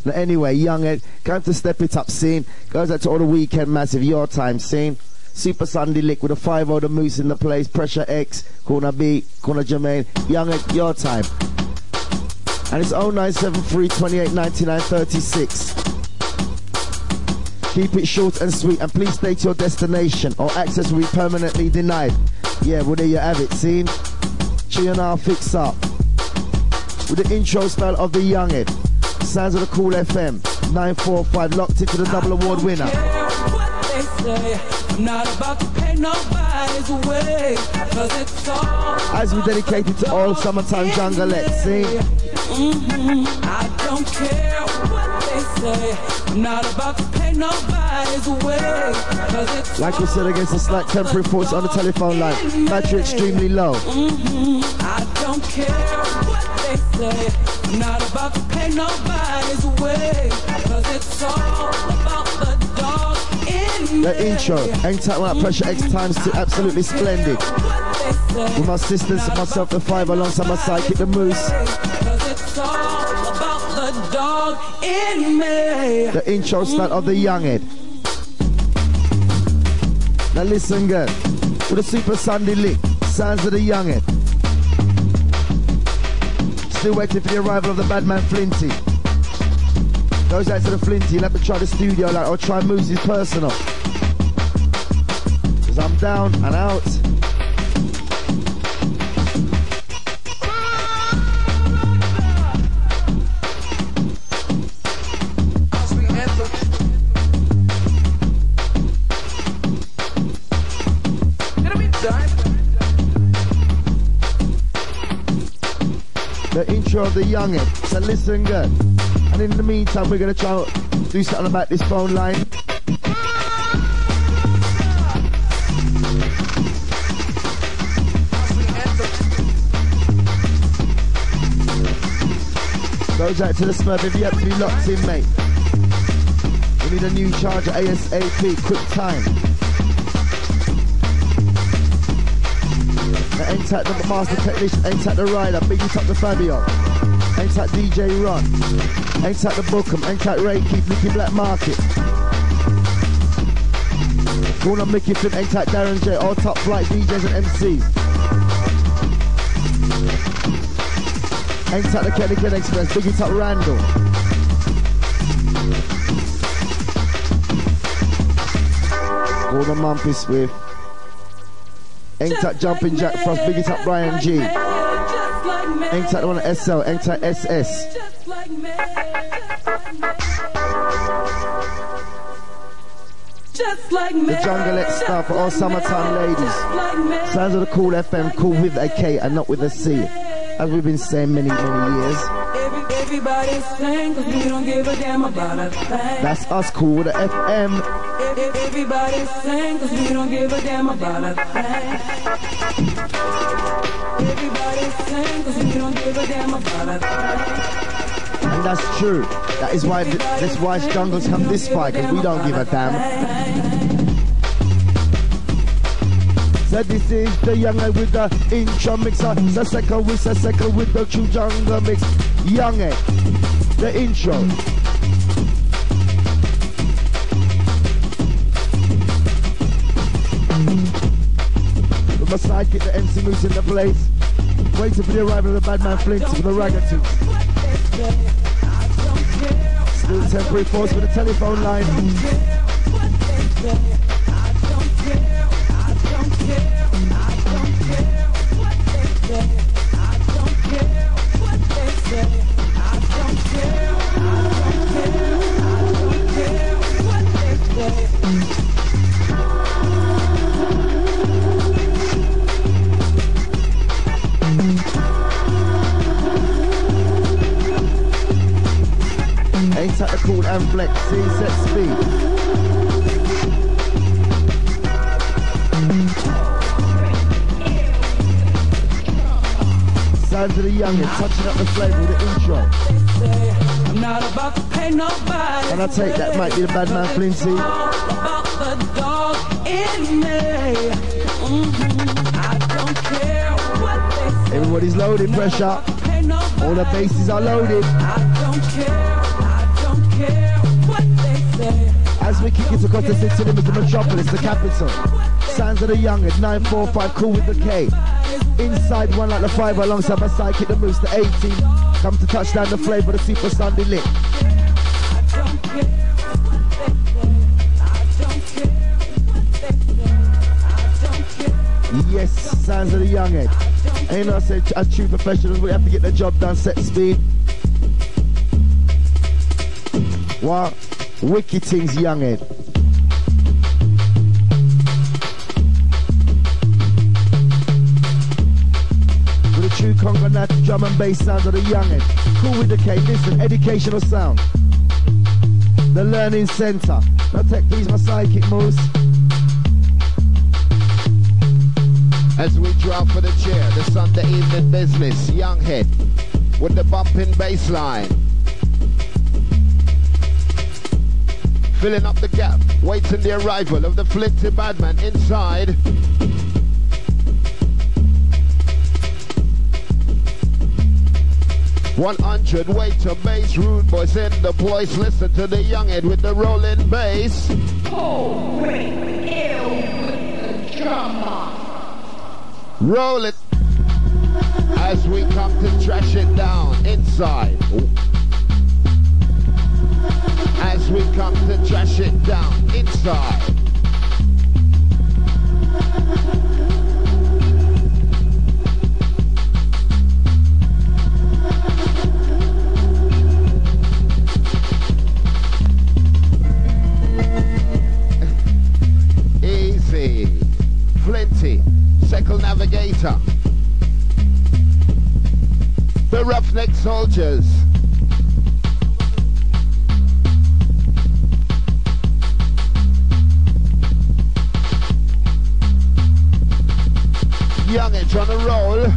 Now anyway, Younghead, going to step it up scene. Goes out to all the weekend massive your time scene. Super Sunday Lick with a 5-0 the Moose in the place. Pressure X, Corner B, Corner Jermaine. Younghead, your time. And it's 0973 28 99 36. Keep it short and sweet, and please state your destination or access will be permanently denied. Yeah, well there you have it, seen? Tune our fix up. With the intro style of the Younghead. Sounds of the Cool FM 945, locked into the double award winner. I'm not about to pay nobody's way, it's all as we dedicate it to all summertime jungleettes, see? I don't care what they say. I'm not about to pay nobody's way, it's like we said, against a slight temporary force on the telephone line. Battery extremely low. I don't care what they say. I'm not about to pay nobody's way, it's all about the dog in me. The intro, Hang Tight When I Pressure X times 2, absolutely splendid. With my sisters and myself, the 5 alongside my sidekick, the Moose. It's all about the dog in me. The intro style of the Younghead. Now listen good. With a Super Sunday Lick, sounds of the Younghead. Still waiting for the arrival of the bad man Flinty. Goes out to the Flinty, you'll have to try the studio like, or try Moose's personal. Cause I'm down and out. The intro of the Younghead, so listen good. And in the meantime, we're going to try and do something about this phone line. Goes out to the Smurf if you have to be locked in, mate. We need a new charger ASAP, quick time. Now, ain't that the master technician, ain't that the rider, big it up the Fabio. Ain't that DJ Ron, ain't that the Bookham, ain't that Ray Keith, Nicky Black Market. Going on Mickey Flip, ain't that Darren J, all top flight DJs and MCs. Ain't that the Kenny Ken Express, big it up Randall. Going on Mumpy Swift. Ain't that Jumping Jack Frost, big it up Brian G. Ain't that the one at SL, ain't that SS. The Jungleette stuff for all summertime ladies. Sounds of the Cool FM, cool with a K and not with a C. As we've been saying many years. Everybody's saying cause we don't give a damn about a thing. That's us, Cool with a FM. Everybody's saying cause we don't give a damn about a thing. Everybody's saying cause we don't give a damn about a thing. And that's true. That is why this wise jungles come this far, cause we don't give a damn. So this is the Younghead with the intro mixer. Saseka with the true jungle mix. Younghead, the intro. With my sidekick, the MC Moose in the place. Waiting for the arrival of the bad man Flint with the Raggatoo. Still temporary force with the telephone line. Ain't that the Cool and Flex, see, set speed. Sounds of the Younghead, touching up the flavour with the intro. I'm not about to pay nobody. And I take that might be the bad man Flinty. About the dog in me. I don't care what they say. Everybody's loaded, pressure. All the bases are loaded. I don't care. we kick it across the city limits, the metropolis, the capital. Sounds of the young at 945, cool with the K. Inside one like the 5 alongside my sidekick, the moves to 18. Come to touchdown, the flavour, the super Sunday lit. Yes, sounds of the young head. Ain't no say as true professionals, we have to get the job done, set speed. What? Wicked things, young head. With a true conga nat, drum and bass sounds of the young head. Cool with the K, listen, educational sound. The Learning Centre. Now take please my sidekick moves. As we drop for the chair, the Sunday evening business, young head with the bumping bass line. Filling up the gap, waiting the arrival of the Flinty Badman inside. $100 waiter bass, rude boys in the place. Listen to the young head with the rolling bass. Oh, great, ill with the drummer. Roll it as we come to trash it down inside. As we come to trash it down inside. Easy. Flinty. Second Navigator. The Roughneck Soldiers. Young Edge on a roll.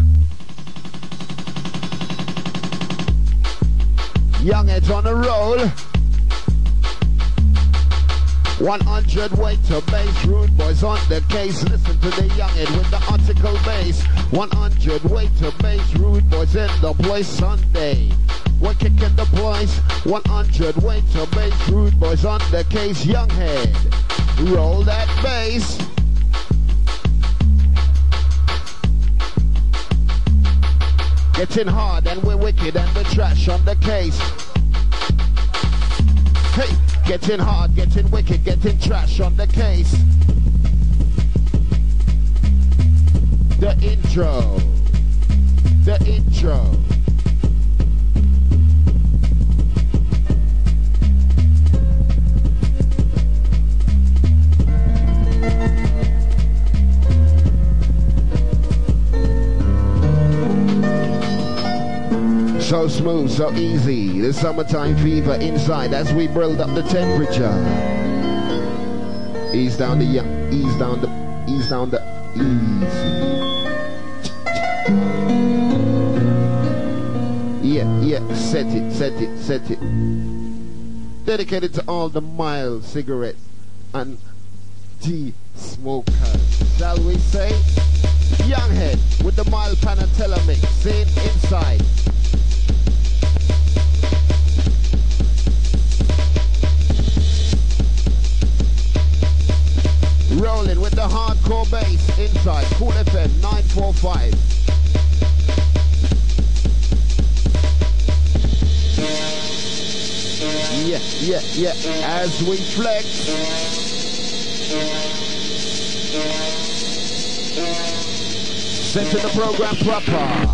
Young Edge on a roll. 100 waiter bass, rude boys on the case. Listen to the young head with the article bass. 100 waiter bass, rude boys in the place Sunday. We're kicking the place. 100 waiter bass, rude boys on the case. Young head, roll that bass. Getting hard and we're wicked and we're trash on the case. Hey, getting hard, getting wicked, getting trash on the case. The intro. The intro. So smooth, so easy. The summertime fever inside as we build up the temperature. Ease down the young, ease down the, ease down the, easy. Yeah, set it, set it, set it. Dedicated to all the mild cigarettes and tea smokers. Shall we say? Young head with the mild Panatella mix, seen inside. Rolling with the hardcore bass inside. Cool FM 945. Yeah. As we flex. Set to the program proper.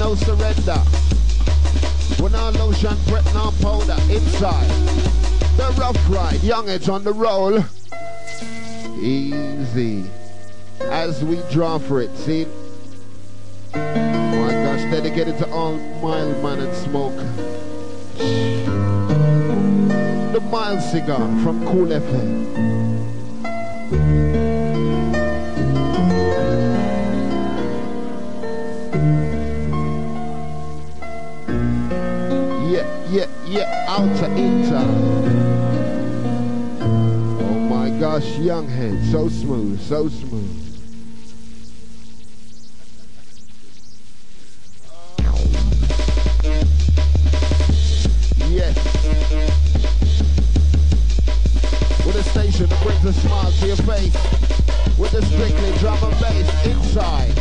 no surrender. When our lotion, prep, no powder inside. The rough ride, youngins on the roll. Easy. As we draw for it, see? My gosh, dedicated to all mild man and smoke. The mild cigar from Cool FM. Yeah, outer, inter. Oh my gosh, young head, so smooth, so smooth. Yes. With a station that brings a smile to your face. With the strictly drum and bass inside.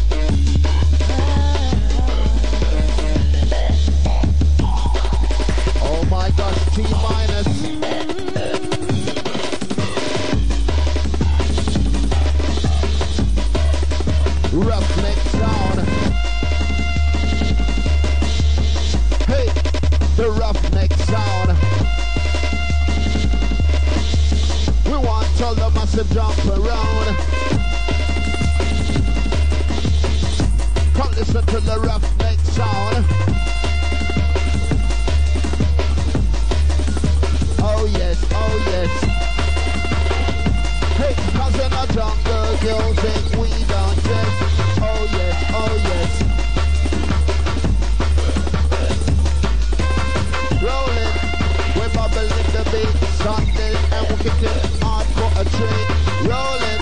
Oh my gosh, T minus. Roughneck sound. Hey, the roughneck sound. We want all the massive jump around. Come listen to the roughneck sound. Oh yes, oh yes. Hey, cause in the jungle, girls think we don't dress. Oh yes, oh yes. Rolling, we're bubbling the beat. Sunday, and we're kicking hard for a treat. Rolling.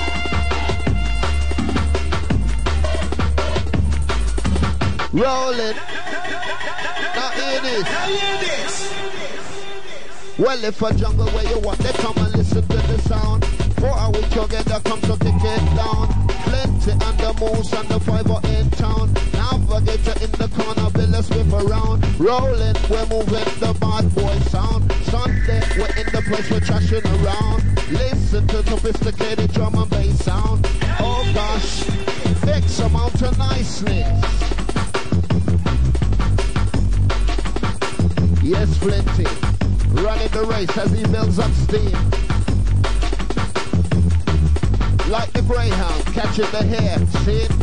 Rolling. Now hear this. Now hear this. Well, if a jungle where you want, they come and listen to the sound. For a week together, come to kick it down. Plenty and the moose and the fiver in town. Navigator in the corner, Bill us whip around. Rolling, we're moving the bad boy sound. Sunday, we're in the place, we're trashing around. Listen to sophisticated drum and bass sound. Oh gosh, X amount of niceness. Yes, plenty. Running the race as he builds up steam. Like the greyhound catching the hare, see it?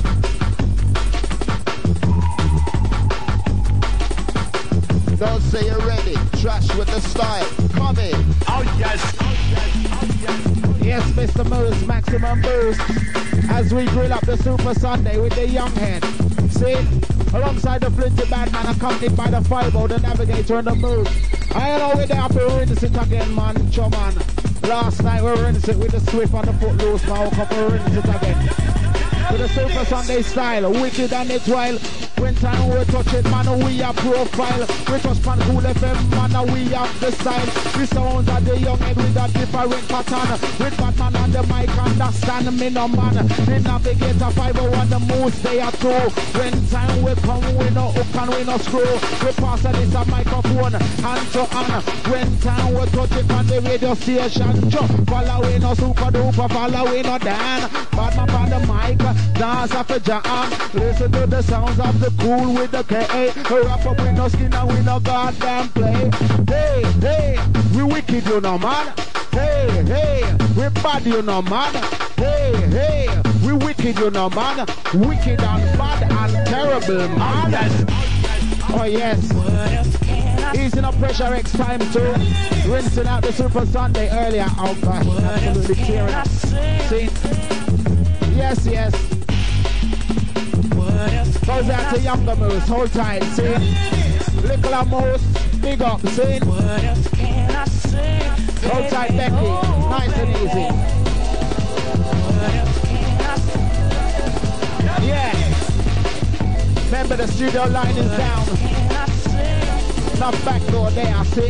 Don't say you're ready, trash with the style, come in. Oh yes, oh yes, oh yes. Yes, Mr. Moose, maximum boost. As we grill up the Super Sunday with the young head. See? Alongside the flinty bad man, accompanied by the 5-0, the navigator and the moose. I know we're there up here rinse it again, man, man. Last night we rinse it with the Swift and the Footloose, now we'll come rinse it again. With the Super Sunday style, wicked and it's wild. When time we touch it, man, we have profile. We touch pan Cool FM, man, we have the style. The sounds of the young head with a different pattern. With Batman on the mic, understand me no man. The navigator 501, the moose they are two. When time we come, we no hook and we no screw. We pass this a microphone, hand to hand. When time we touch it on the radio station, following no super duper, following no Dan. Batman on the mic, dance after jam. Listen to the sounds of the Cool with the K.A. Rap up with no skin and we no goddamn play. Hey, hey, we wicked you know man. Hey, hey, we bad you know man. Hey, hey, we wicked you know man. Wicked and bad and terrible man. Oh yes. Easing up pressure X time too. Rinsing out the Super Sunday earlier. Oh gosh, absolutely clearing up. See? Yes, yes. Goes out to younger moose, hold tight, see? Little moose, big up, see? Hold tight, Becky, nice and easy. Yeah. Remember the studio line is down. Not back door there, see?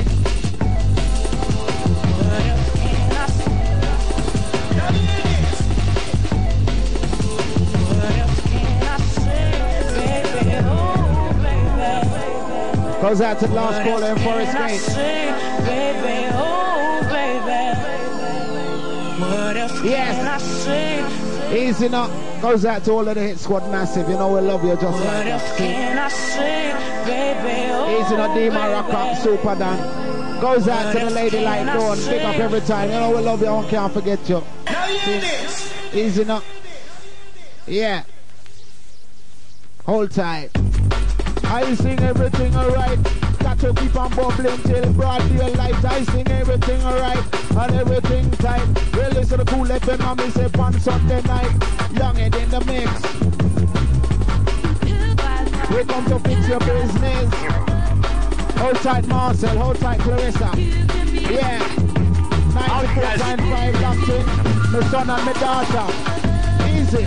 Goes out to the last caller in Forest Gate. Baby, oh baby, what else yes. can I say? Easy up. Goes out to all of the Hit Squad massive. You know we love you just What like else that. can I say, baby? Oh, Easy no Dima Rock Up, Super Dan. Goes out to the lady like Dawn. Big up every time. You know we love you. I can't forget you. Easy no. Yeah. Hold tight. I sing everything alright. Got to keep on bubbling till broad daylight. I sing everything alright and everything tight. Well, listen to Cool FM and me say on Sunday night. Young Ed in the mix. We come to fix your business. Hold tight Marcel, hold tight Clarissa. Yeah. 94.5 locked in. My son and my daughter. Easy.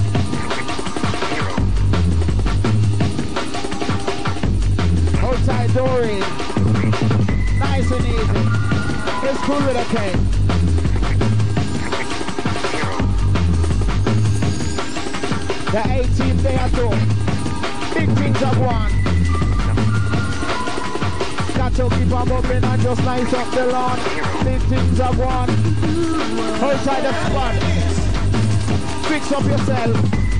Hold tight Dory. Nice and easy. It's cool with a K. The 18th day or two. Big things have won. Got to keep on bubbling and just nice up the lawn. Big things have won. Hold tight the squad. Fix up yourself.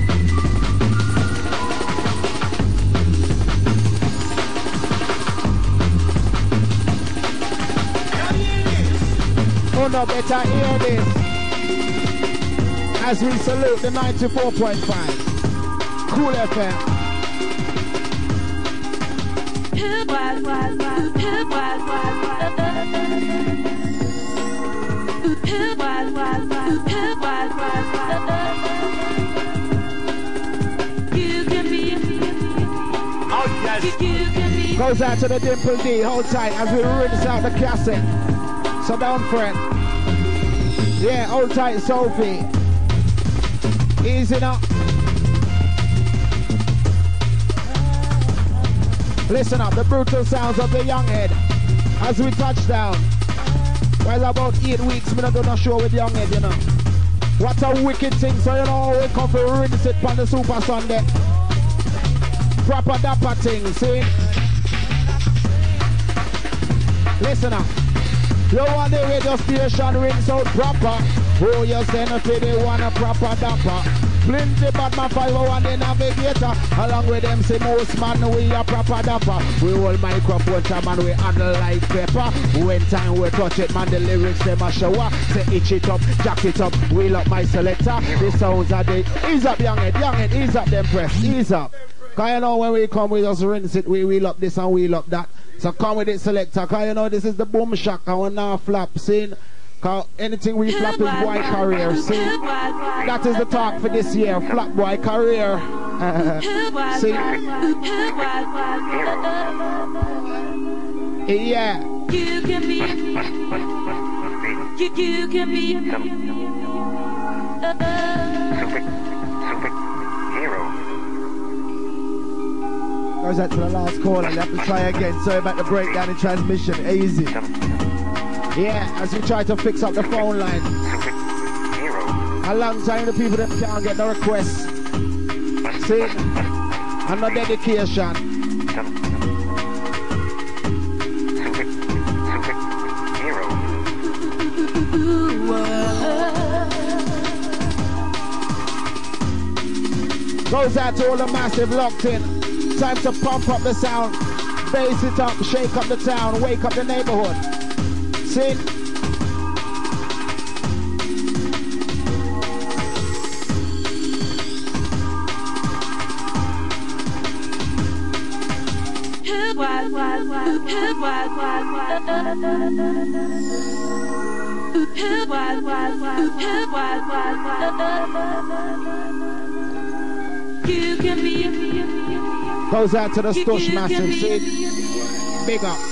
Oh no, better hear this as we salute the 94.5 Cool FM. Goes out to the Dimple D. Hold tight as we rinse out the cassette. So don't fret. Yeah, hold tight, Sophie. Easy now. Listen up, the brutal sounds of the Young Head as we touch down. Well, about 8 weeks, we don't do no show with Young Head, you know. What a wicked thing, so you know, we come for rinse it on the Super Sunday. Proper dapper thing, see? Listen up. You want the radio station rings out proper. Oh, you send a they want a proper dapper. Plenty Batman 501 the navigator. Along with them say most man we a proper dapper. We hold microphone time and we handle like pepper. When time we touch it man the lyrics them a shower. Say itch it up, jack it up, wheel up my selector. The sounds are the ease up Young Head, ease up them press, ease up. Cause you know when we come we just rinse it, we wheel up this and wheel up that. So come with it selector, cause you know this is the boom shack and we now flap, see? Cause anything we flap is boy career, see? That is the talk for this year, flap boy career. See? Yeah. You can be. You can be. Goes out to the last call and you have to try again. Sorry about the breakdown in transmission. Easy. Yeah, as we try to fix up the phone line. A long time the people that can't get the requests. See? And no dedication. Goes out to all the massive locked in. Time to pump up the sound, bass it up, shake up the town, wake up the neighborhood. See? You can be. Goes out to the Stush massive, see? Big up.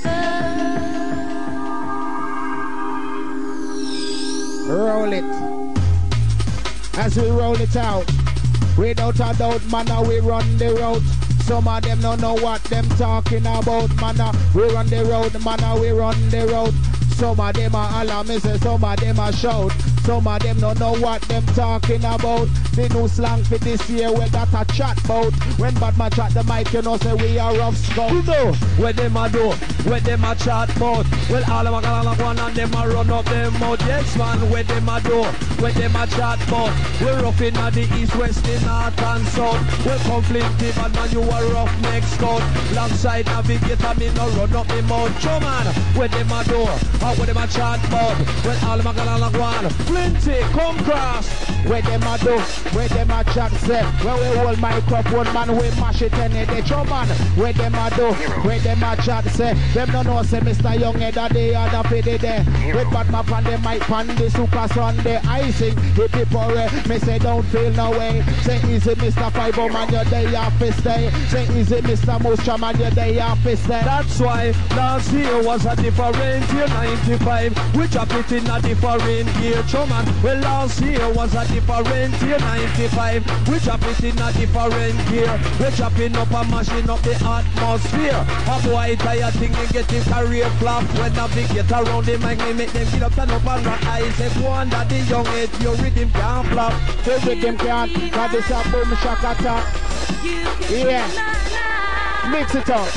Roll it. As we roll it out, without a doubt, man, we run the road. Some of them don't know what them talking about, man. We run the road, man, we run the road. Some of them are holler, me say some of them are shout. Some of them don't know what them talking about. The new slang for this year, we got a chat bout. When bad man chat the mic, you know say we are rough scout. You know what them a do, what them a chat bout. Well all of them a go and them a run up them mouth. Yes man, where them a do, where them a chat about. We're rough in the east, west, in north and south. We're conflictive and man you a rough next scout. Longside navigator, me no run up me mouth. Show man, where them a do, where them a chat about. When all them a gonna go on, plenty, come cross. Where them a do, where them a chat say. When we hold microphone man, we mash it and they show man. Where them a do, where them a chat say. Them no know say Mr. Younghead that they are the pity there. With bad map on the mic on the Super Sunday. I sing hip hip hooray. Me say don't feel no way. Say easy Mr. Fibo man, your day off is day. Say easy Mr. Moisture man, your day off is day. That's why last year was a different year 95. We drop it in a different year, show man. Well last year was a different year 95. We drop it in a different gear. We're chopping up and mashing up the atmosphere. A boy tired thing and get his career flop. When navigate around the mic, me make them get up and up and rock. I say go on that the young age, your rhythm can't flop. Your rhythm can't, cause this a boom shock attack. Yeah, mix it up.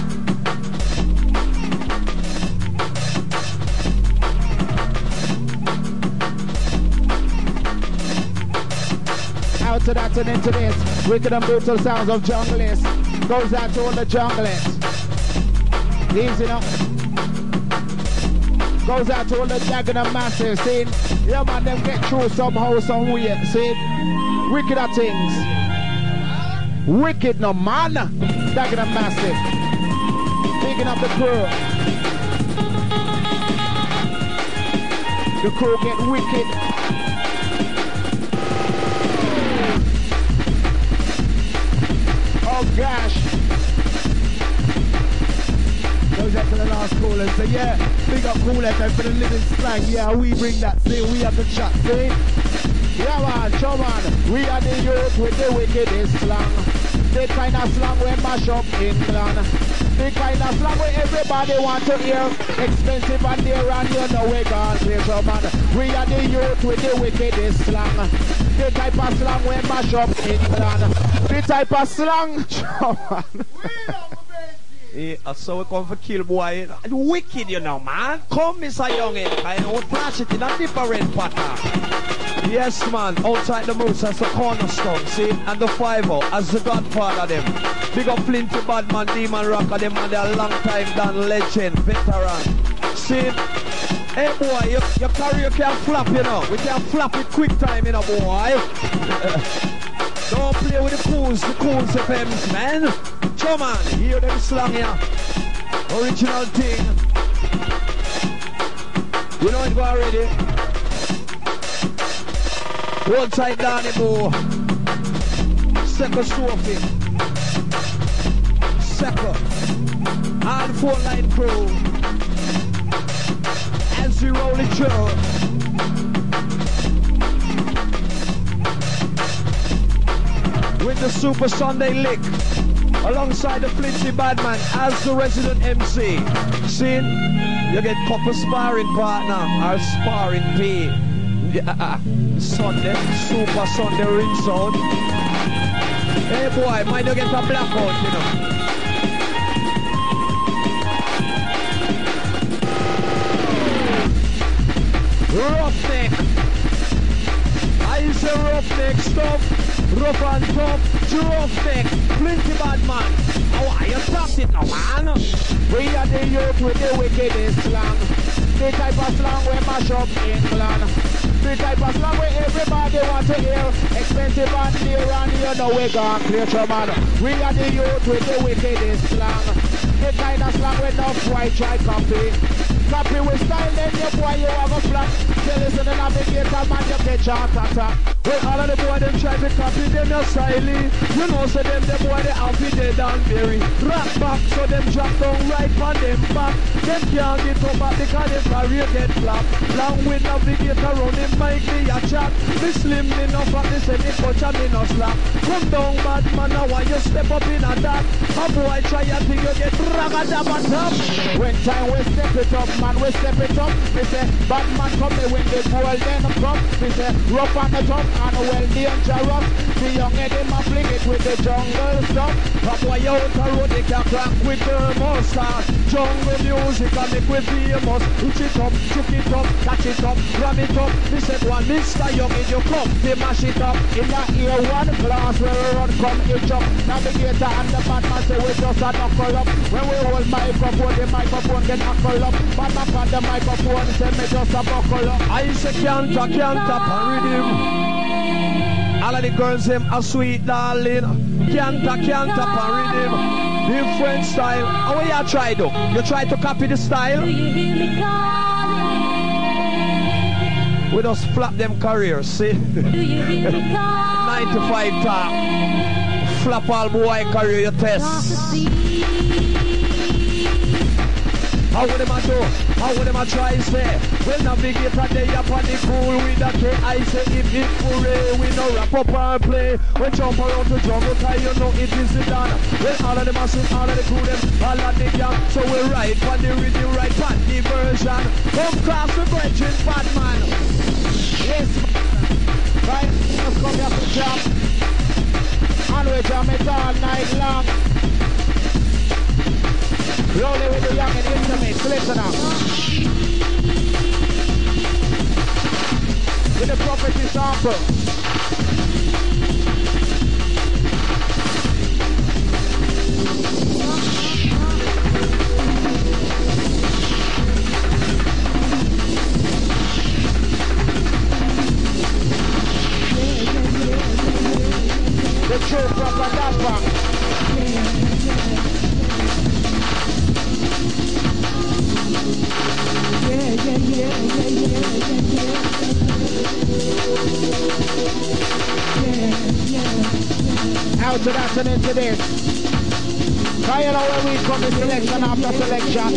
Out to that and into this. Wicked and brutal sounds of junglers. Goes out to all the junglers. Easy enough. Goes out to all the jagged and massive. See? Yeah man, them get through somehow, some way. See? Wicked are things. Wicked no man. Jagged and massive. Picking up the crew. The crew get wicked. Oh gosh. Goes out to the last call and say, yeah, big up Cool FM for the living slang. Yeah, we bring that thing, we have the chat thing. Yeah man, show man, we are the youth with the wickedest slang. The kind of slang we mash up England. The kind of slang where everybody want to hear. Expensive and dear and you know we can't play, so man. We are the youth with the wickedest slang. The type of slang we mash up England. The type of slang, show man. Yeah, so we come for kill boy. Wicked, you know, man. Come, Mr. Younghead. I know flash it in a different pattern. Yes, man. Outside the moose as the cornerstone, see? And the 5-0 as the godfather them. Big up Flinty Badman, Demon Rocker, them and they're long time done legend, veteran. See? Hey boy, your career can flop, you know. We can flop it quick time, you know, boy. Don't play with the cools FMs, man. Come on, hear them slang here. Original thing. You know it already. One side Danny Bo. Second Sophie. Second. And 4-line crew. As we roll it through. With the Super Sunday lick. Alongside the Flinty Badman as the resident MC. See, you get couple sparring partner or sparring pay. Yeah, Sunday, Super Sunday ring sound. Hey boy, might not get a blackout, you know. Roughneck. I say roughneck stuff. Rough and tough, roughneck, Flinty Badman. How are you talking now, man? We are the youth with the wickedest slang. The type of slang we mash up England. The type of slang where everybody want to hear. Expensive and dear and you know we gone clear, man. We are the youth with the wickedest slang. The kind of slang with no white try copy. Copy with style, then your boy you have a flat. You listen to the navigator, man, you get heart attack. Well, all of the boy them try to copy them your styling. You know, so them the boy they have it dead and bury. Rock back, so them drop down right on them back. Them can't get up back because them career get flap. Long with navigator round them mic me a chat. Me slim me no fat, me say me punch and me no slap. Come down bad man, now why you step up in a that? A boy try a thing, you get ragged up on top. When time we step it up, man, we step it up. We say, bad man come me when the golden come. We say, rough on the top and well dangerous. The young head him a fling it with the jungle stuff. That's why you out the road they can crack with the mustard. Jungle music and make we famous. Hit it up, chuck it up, catch it up, grab it up. We said one Mr. Young in your cup, they mash it up. In the ear one glass where we run come itch up. Navigator and the bad man say we just a knuckle up. When we hold microphone, the microphone get knuckle up. Bad man on the microphone say me just a buckle up. I say can't tap and rhythm. All of the girls them a sweet darling. Can't tap and rhythm. Different style. How will you try though? You try to copy the style? We just flap them careers, see? 95 top. Flap all boy career you test. How would them a do? How would them a try say? Well, navigate a day up on the pool with a K. I say if it hooray, we no wrap up and play. We jump around the jungle, cause you know it is the done. Well, all of them a sing, all of the crew them, all of the gang. So we ride on the rhythm, right on the version. Come cross the bridge in bad man. Yes, right, let's come here to jam. And we jam it all night long. Rolling with the young and intimate, listen up. With the property sample. The truth from the Dapper. Out to that and into this. How you know where we come in selection after selection?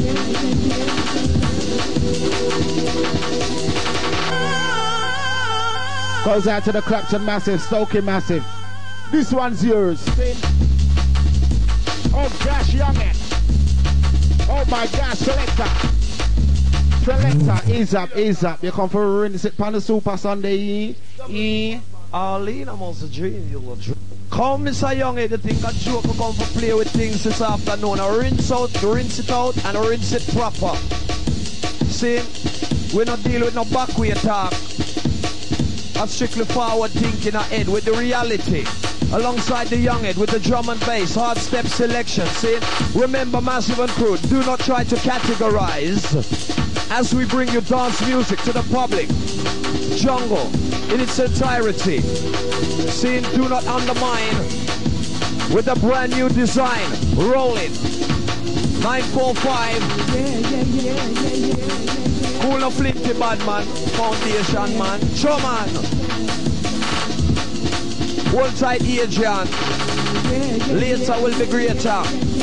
Goes out to the Clapton Massive, Stokey Massive. This one's yours. Oh gosh, youngin'. Oh my gosh, selector. Selector, ease up. You come for a rinse it pan the Super Sunday. Arlene, I'm also dreaming you will dream. Come, Mr. Younghead, you think a joke will come for play with things this afternoon. I rinse it out, and rinse it proper. See, we not deal with no backway talk. I'm strictly forward thinking ahead with the reality. Alongside the Younghead with the drum and bass, hard step selection. See, remember Massive and Crew, do not try to categorize. As we bring you dance music to the public. Jungle in its entirety. See, do not undermine with a brand new design. Rolling 945. Cool and flinty bad man. Foundation man. Show man. Hold tight Adrian. Later will be greater.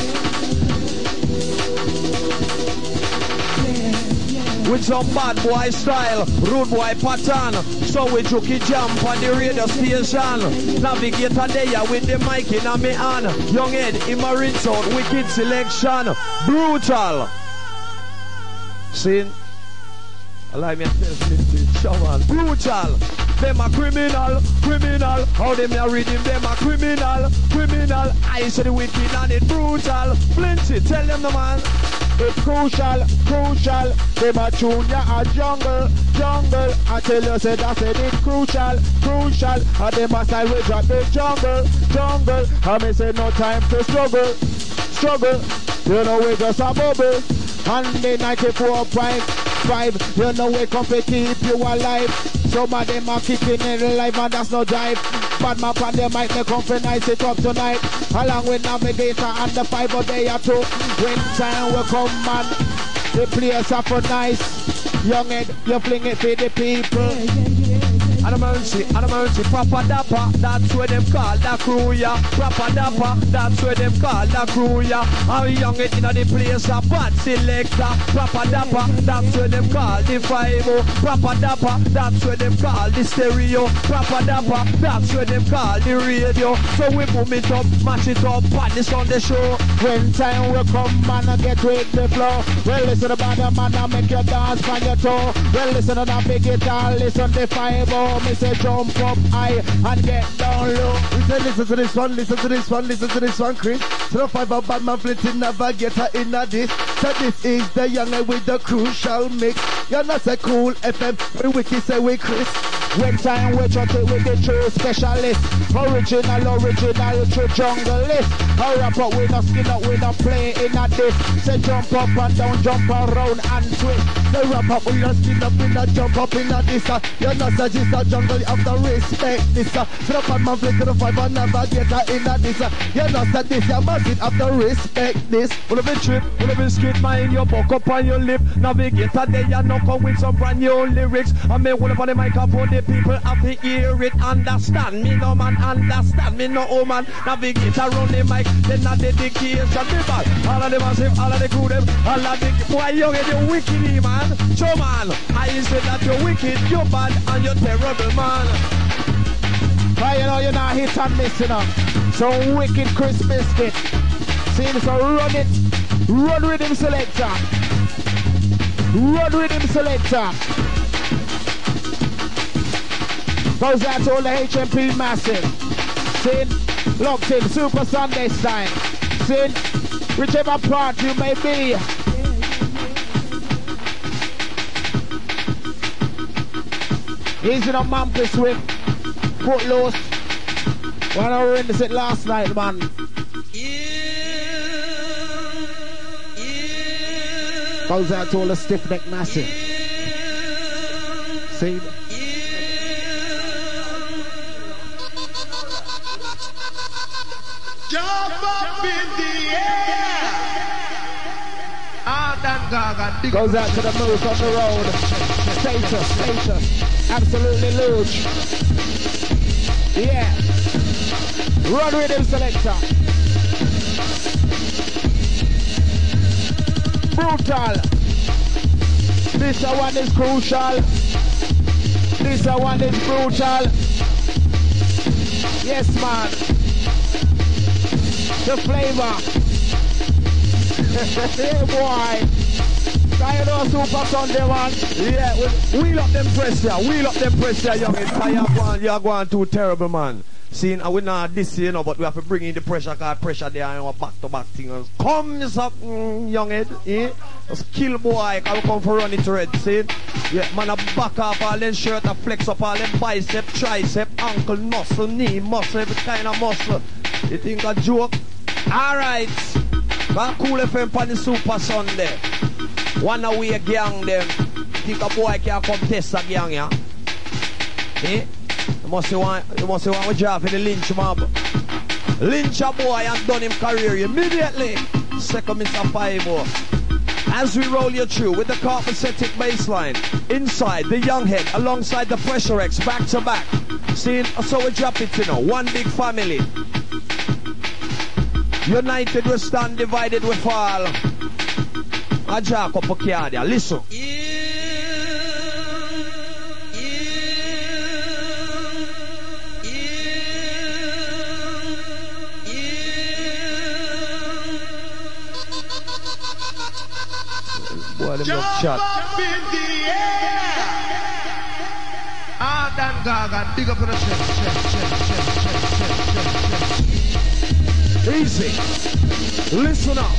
With some bad boy style, rude boy pattern. So we jokey jump on the radio station. Navigator there with the mic in a me hand. Younghead in my rinse out, wicked selection. Brutal. See? Allow me to tell you, show man. Brutal. Them a criminal. How them a reading, them a criminal. I say the wicked and it brutal. Plenty, tell them the man. It's crucial. Them a junior a jungle. I tell you, say that's it, it's crucial. And them a style we drop the jungle. I may say no time to struggle. You know we just a bubble. And the 94.5, you know we come to keep you alive. Some of them are kicking in life and that's no jive. Bad man on the mic, they come for nice it up tonight. Along with Navigator and the 5 a day or 2. When time will come man, the place are for nice. Younghead, you fling it for the people. and a mercy. Proper dapper, that's where them call the crew, yeah. Proper dapper, that's where them call the crew, yeah. How young it in the place, a bad selector. Proper dapper, that's where them call the 5-0. Proper dapper, that's where them call the stereo. Proper dapper, that's where them call the radio. So we boom it up, mash it up, pan this on the show. When time will come, man, I get with the flow. Well, listen about the man, I make you dance on your toe. Well, listen to the big guitar, listen to 5-0. Me say jump up high and get down low. We say listen to this one, listen to this one, listen to this one, Chris. So the 5-0 bad man flitting navigator in a this. So this is the young with the crucial mix. You're not a cool FM, we wiki say we Chris. When time we chat it with the true specialist. Original, true junglist. Hurry up, we no skin up, we no play in a this. Say jump up and down, jump around and twist. Say wrap up, we no skin up, we no jump up in a this. You're not such a jungle, you have to respect this. So the bad man flick to the 5-0 navigator in a this. You're not such this, you must have to respect this. Full of a trip, full of a skit, mind your buck up on your lip. Navigator, they are not come with some brand new lyrics. I may hold up on the microphone, the people have to hear it. Understand me, no man, understand me, no woman. Navigator on the mic, then a dedication. All of them massive, all of the crew them, all of the boy young and you wicked man. So man, I say that you're wicked, you're bad, and you're terrible man. But you know you're not hit and miss, you know. So wicked Chris Biscuit. See, so run it. Run with him, selector. Run with him, selector. Goes out to all the HMP massive. See, locked in, Super Sunday style. See, whichever part you may be. Easy on Memphis with Footloose. When I were in the set last night, man. Goes out to all the stiff neck massive. See? Jump up in the air. Goes out to the moose on the road. Status. Absolutely luge. Yeah. Run with him, selector. Brutal. This one is crucial. This one is brutal. Yes, man. The flavor. Yeah, boy. I know Super Sunday, man. Yeah, wheel up them pressure, young. You're going too terrible, man. Seeing, we're not this, you know, but we have to bring in the pressure, because pressure there, you know, back-to-back thing. Come, this up, young head, eh? Just kill boy, I will come for run it red, see? Yeah, man, I back off all them shirt, I flex up all them bicep, tricep, ankle, muscle, knee, muscle, every kind of muscle. You think a joke? Alright. Got Cool FM on the Super Sunday. One away gang them. Think a boy can come test a gang, yeah? Eh? You must say one we draft in the lynch mob. Lynch a boy and done him career immediately. Second Mr. 5-0. As we roll you through with the carpacetic baseline. Inside the young head alongside the Pressure X back to back. See, so we drop it, you know. One big family. United we stand, divided we fall. I jack up a cardia. Listen. Boy, them Jump shot. up in the air. Dan Gaga, big up on the chest. Easy. Listen up.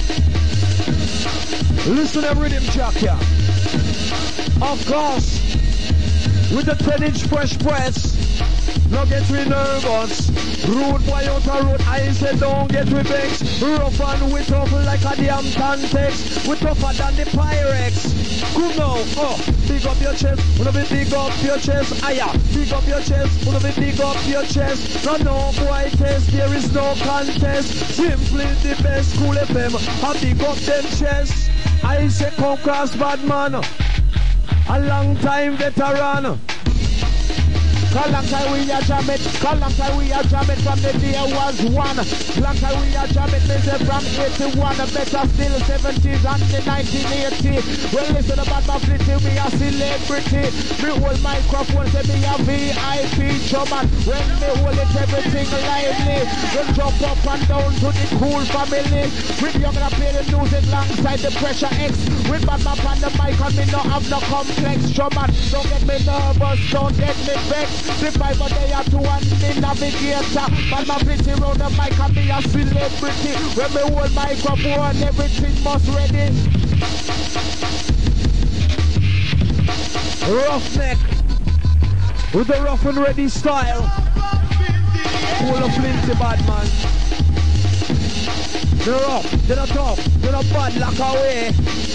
Listen to rhythm jack here. Of course, with the 10-inch fresh press. Don't get me nervous. Rude boy out the road, I say don't get me vexed. Rough and we tough like a damn Tantex. We tougher than the Pyrex. Good now, big up your chest, wanna be big up your chest. Aya, big up your chest, wanna be big up your chest. No boy test, there is no contest. Simply the best, Cool FM, I big up them chests. I say come cross bad man, a long time veteran. Cause long time we a jam it. Cause long time we a jam it from the day was one. Long time we a jam it, me say from 81. Better still 70s and the 1980. Well, listen about my flitty, we a celebrity. Me hold microphone, say me a VIP showman. When me hold it, everything lively. We jump up and down to the cool family. With young and I play the music alongside the Pressure X. With my map on the mic and me no have no complex showman. Don't get me nervous, don't get me vexed. The 5 a day or 2 and the navigator. Man, my flitty round the mic and me a celebrity. When me hold microphone, everything must ready. Roughneck with the rough and ready style. Full of flinty bad man. They're rough, they're not tough, they're not bad, lock away.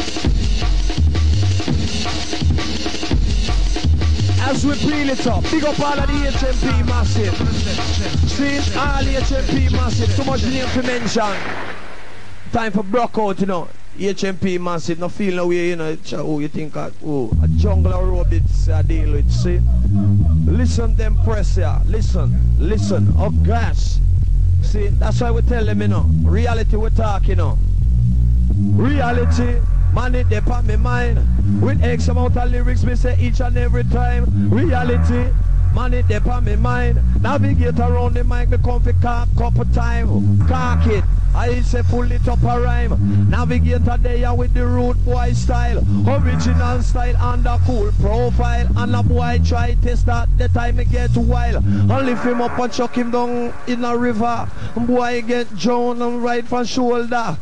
As we peel it up, big up all of the HMP massive. See, all the HMP massive, too much name to mention. Time for broke out, you know. HMP massive, no feel no way, you know. Oh, you think a jungle of robots I deal with, see? Listen them press here, listen, oh gosh. See, that's why we tell them, you know. Reality we talk, you know. Reality, man, it dep on me mind. With X amount of lyrics, me say each and every time. Reality, man, it dep on me mind. Navigate around the mic, me come for couple time. Cock it. I say pull it up a rhyme. Navigator there with the root boy style. Original style and a cool profile. And a boy try test that the time it get wild. And lift him up and chuck him down in a river. Boy get drowned and right from shoulder.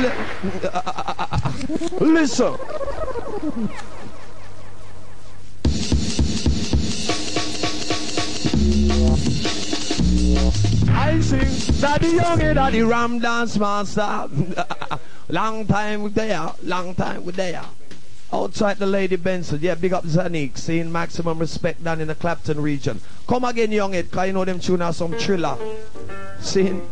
Listen. I sing Daddy Young, Daddy Ram Dance Master. Long time with there, outside the Lady Benson, yeah, big up Zanik, seeing maximum respect down in the Clapton region. Come again, Young Ed, cause you know them tune out some thriller. Seeing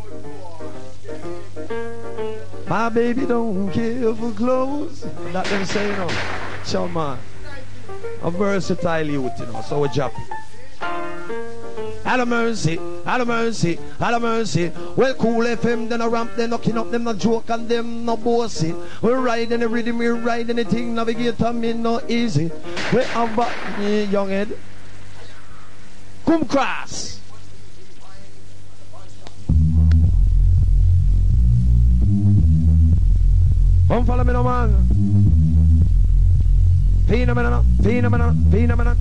my baby don't care for clothes. That them say, you know, so man, a versatile youth, you know, so we jump. Have mercy, have mercy, have mercy. Well, Cool FM, then a ramp, then knocking up them, no joke and them, no bossy. We're riding the rhythm, we're riding the thing, navigator, me no easy. We have a Young Ed. Come cross. Come follow me no man. Phenomenon, phenomenon, phenomenon.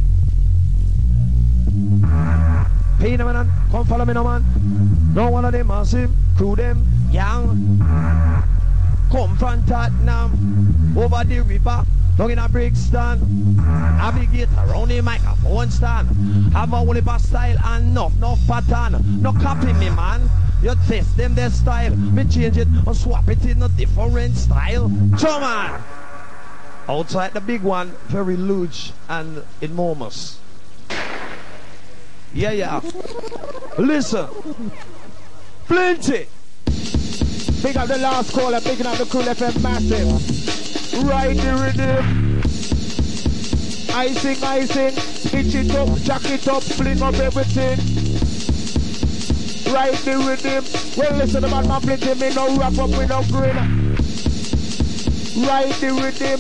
Phenomenon, come follow me no man. No one of them massive, crew them, young. Come from Tottenham, over the river, down in a Brixton. Navigate around the microphone stand. Have a whole heap style and no pattern. No copy me man, you test them their style. Me change it or swap it in a different style. Come on! Outside the big one, very large and enormous. Yeah. Listen. Plenty. Big up the last caller, big up the Cool FM massive. Ride the rhythm. I sing. Hitch it up, jack it up, fling up everything. Ride the rhythm. Well, listen about my plenty, me no wrap up with no grin. Ride the rhythm.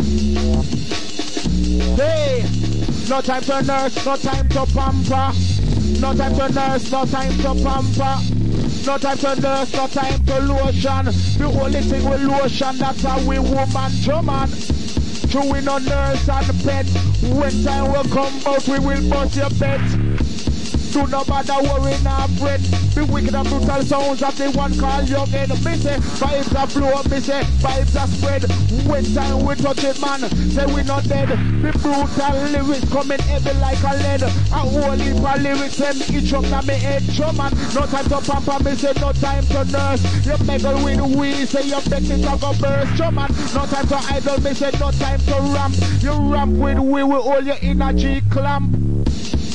Hey! No time to nurse, no time to pamper. No time to nurse, no time to pamper. No time to nurse, no time to lotion. The only thing with lotion, that's how we woman German. So we no nurse and pet. When time will come out, we will bust your bed. Do not bother worrying our bread. The wicked and brutal sounds of the one called Young Ed. Me say vibes are flow, me say vibes are spread. When time we touch it, man, say we not dead. The brutal lyrics coming heavy like a lead. A whole heap of lyrics and each up na me head. Show man, no time to pamper, me say no time to nurse. You meddle with we, say you bet it a go burst. Show man, no time to idle, me say no time to ramp. You ramp with we will hold your energy clamp.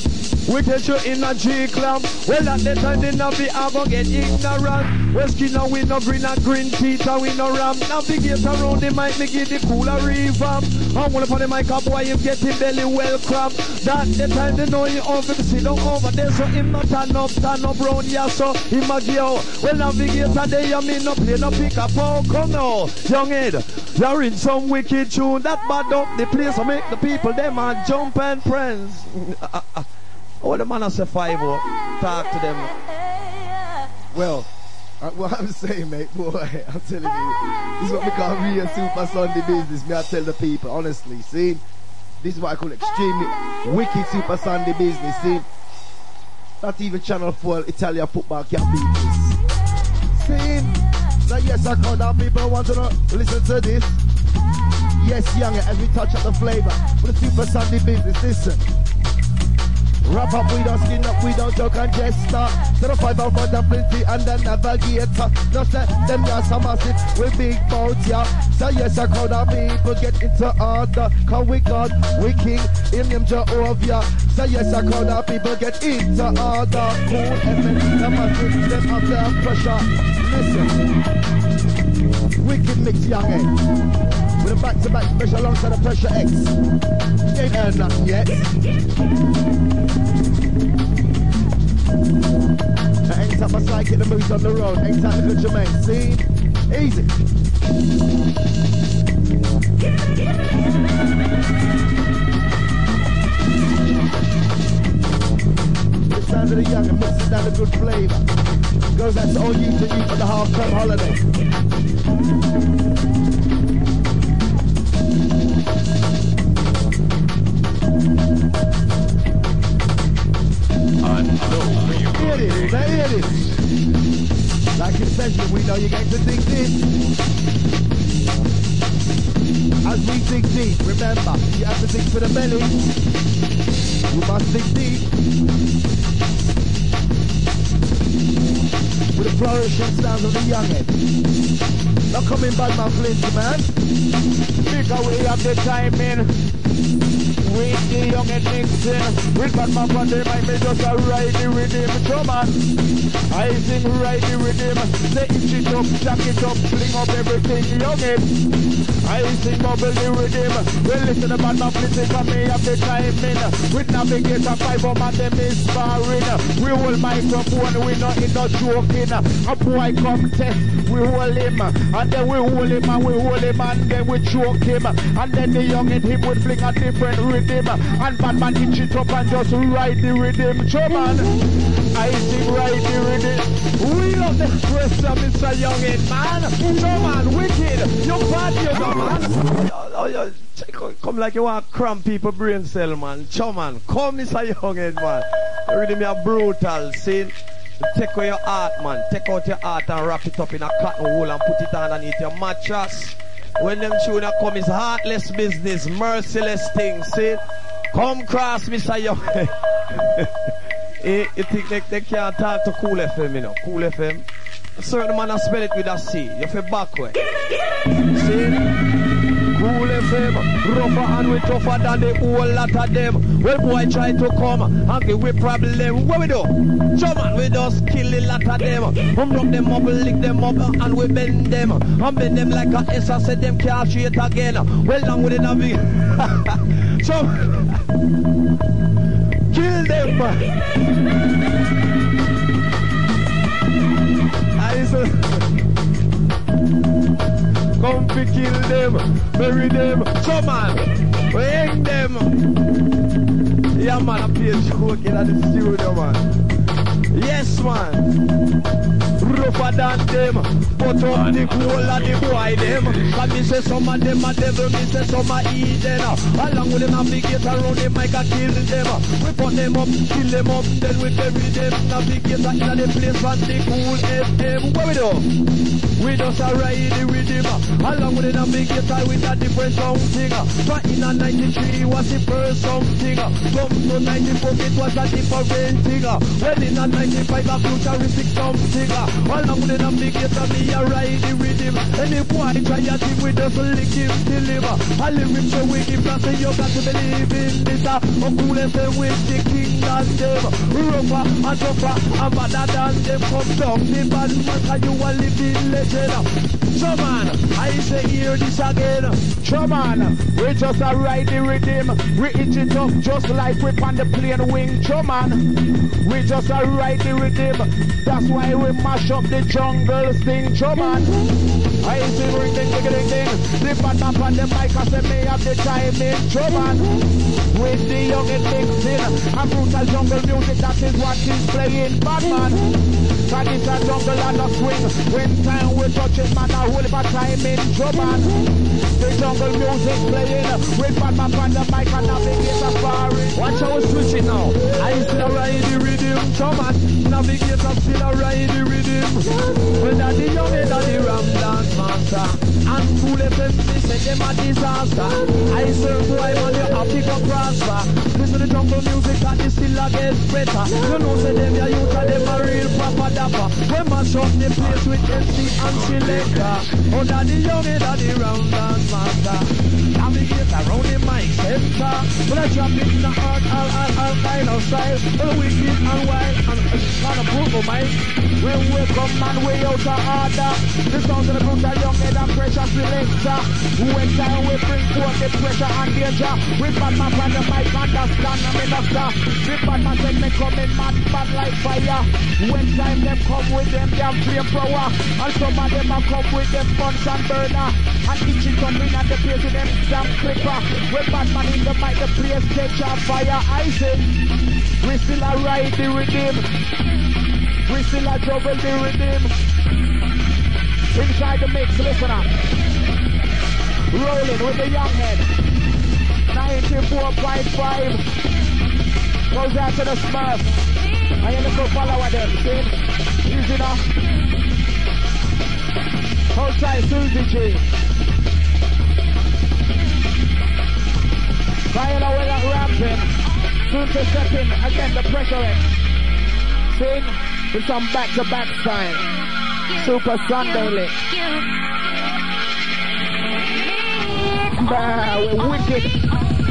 We get you in a G-clam. Well, at the time, they not be able to get ignorant. Well, skin now we no green and green teeth and we no ram. Navigate around the mic, me give the cooler revamp. I'm all up on the mic, up boy, you get him belly well cramped. That the time they know you over to sit down over there. So him not turn up round here, so him a go. Well, navigate today, you mean no play, no pick up. Oh, come now, young head. They're in some wicked tune that bad up the place to make the people, them and jump and friends. Oh, the man has a 5 talk to them. Well, what I'm saying, mate, boy, I'm telling you, this is what we call real Super Sunday business. Me I tell the people, honestly, see? This is what I call extremely wicked Super Sunday business, see? Not even Channel 4 Italian football can beat this. See? Now yes, I call down people want to listen to this. Yes, younger, as we touch up the flavor for the Super Sunday business, listen. Wrap up, we don't skin up, we don't joke and jester. 05 out for the plenty and the navigator. Just let them guys are massive with big boats, yeah. So yes, I call the people get into order. Cause we God, we king, in him Jehovah. So yes, I call the people get into order. Cool, and then the massive, them under pressure. Listen, wicked mix, young head. With a back-to-back special alongside the Pressure X. You ain't heard nothing yet. Now anytime my side get the moves on the road, anytime the good Jermaine, see? Easy. The sound of the young and mixing down the good flavour. Goes out to all you for the half-term holiday. Hear this, now hear this. Like in session, we know you're going to dig this. As we dig deep, remember, you have to dig for the belly. You must dig deep. With the flourishing sounds of the youngin'. Not coming back, my flinty man. Because we have the timing. With the young and mixing, with bad man on them, I may just ride the rhythm. Come on, I sing ride the rhythm. Say itch it up, jack it up, fling up everything, young and I sing bubble the rhythm. Well, listen to bad man, listen to me at the timing. With Navigator 5 man, them is sparring. We hold microphone, we not in no joking. A boy come test, we hold him, and then we hold him, and we hold him, and then we choke him, and then the young and him would fling a different rhythm. And bad man itch it up and just ride the rhythm. Chuman, I sing ride the rhythm. We love the express of Mr. Youngin, man. Chuman, wicked. You bad, you know, man. Come like you want to cramp people brain cell, man. Chuman, come Mr. Youngin, man. The rhythm is brutal, see? Take out your heart, man. Take out your heart and wrap it up in a cotton wool and put it underneath your mattress. When them tuna come, it's heartless business, merciless things, see? Come cross, Mr. Young. You think they can't talk to Cool FM, you know? Cool FM. A certain man has spell it with a C. You feel backward. See? Cool FM, rougher and we tougher than the whole lot of them. Well, boy try to come and give we problem. What we do? German, we just kill a lot of them. Rub them up, lick them up, and we bend them. And bend them like a S, I said them can't treat again. Well, long with the navi. So, kill them. I said, come to kill them, bury them, come on, we hang them. Yeah man, I play joking at the studio, man. Yes man, rougher than them, but up the cool of the boy them. Can me say some of them a devil, me say some a Eden. Along with the Navigator around the mic a kill them. We put them up, kill them up, then we bury them. Navigator in the place on the Cool FM. What we do? We just a ride with him. Along with the Navigator with a different something. But in a 93 was the first something. Come to 94 it was a different thing. Well in a 95 a futuristic something. Along with the navigator, me a ride the rhythm. Any boy try a thing with us, lick him, deliver. A lyric so we give us, you got to believe in this. A cool FM with the king and them. Rougher and tougher and better than them. Come down, the bad man, you a living legend. So man, I say hear this again. So man, we just a ride the rhythm. We hit it up just like we on the plane wing. So man, we just a ride the rhythm. That's why we mash up the jungle sting. So man, I say ring ding ding ding ding. The bad man on the mic, I say me have the time in. So man, with the young and mixing. A brutal jungle music, that is what is playing. Bad man, that is a jungle and a swing. When time we touch it, man, a whole heap of time in. So man, the jungle music playing. With bad man on the mic and navigator sparring. Watch how we switch it now. I still ride the rhythm. So man, navigator still ride the rhythm. When that the young and the ram dance master. And cool FM, they say them a disaster. I serve boy man, you have to go prosper. Listen to jungle music and it still gets better. You know say them ya youth and them a real proper dapper. When mash up the place with MC and selector. Oh that the young and the round dance master. Navigate around the mic center. When I jump in the heart, all kind of style. Well wicked and wild and kind of brutal mic. When we come man way out of order. The sounds of the brutal young head and pressure selector. When time we bring forth the pressure and danger. With bad man on the mic understand the minister. The bad man said me coming mad like fire. When time them come with them damn flame power. And some of them a come with them guns and burner. And each is coming at the place with them damn clipper. When bad man in the mic the place catch on fire. I say we still a ride the rhythm. We still a juggle the rhythm. Inside the mix, listen up. Rolling with the young head. 94.5. Goes out to the Smurf. I ain't look follow them, see? Easy enough. Hold tight, Susie G. Fire away that ramping. Soon to step in, again the pressure in. Sing with some back-to-back style. Super Sunday lick. We're wicked.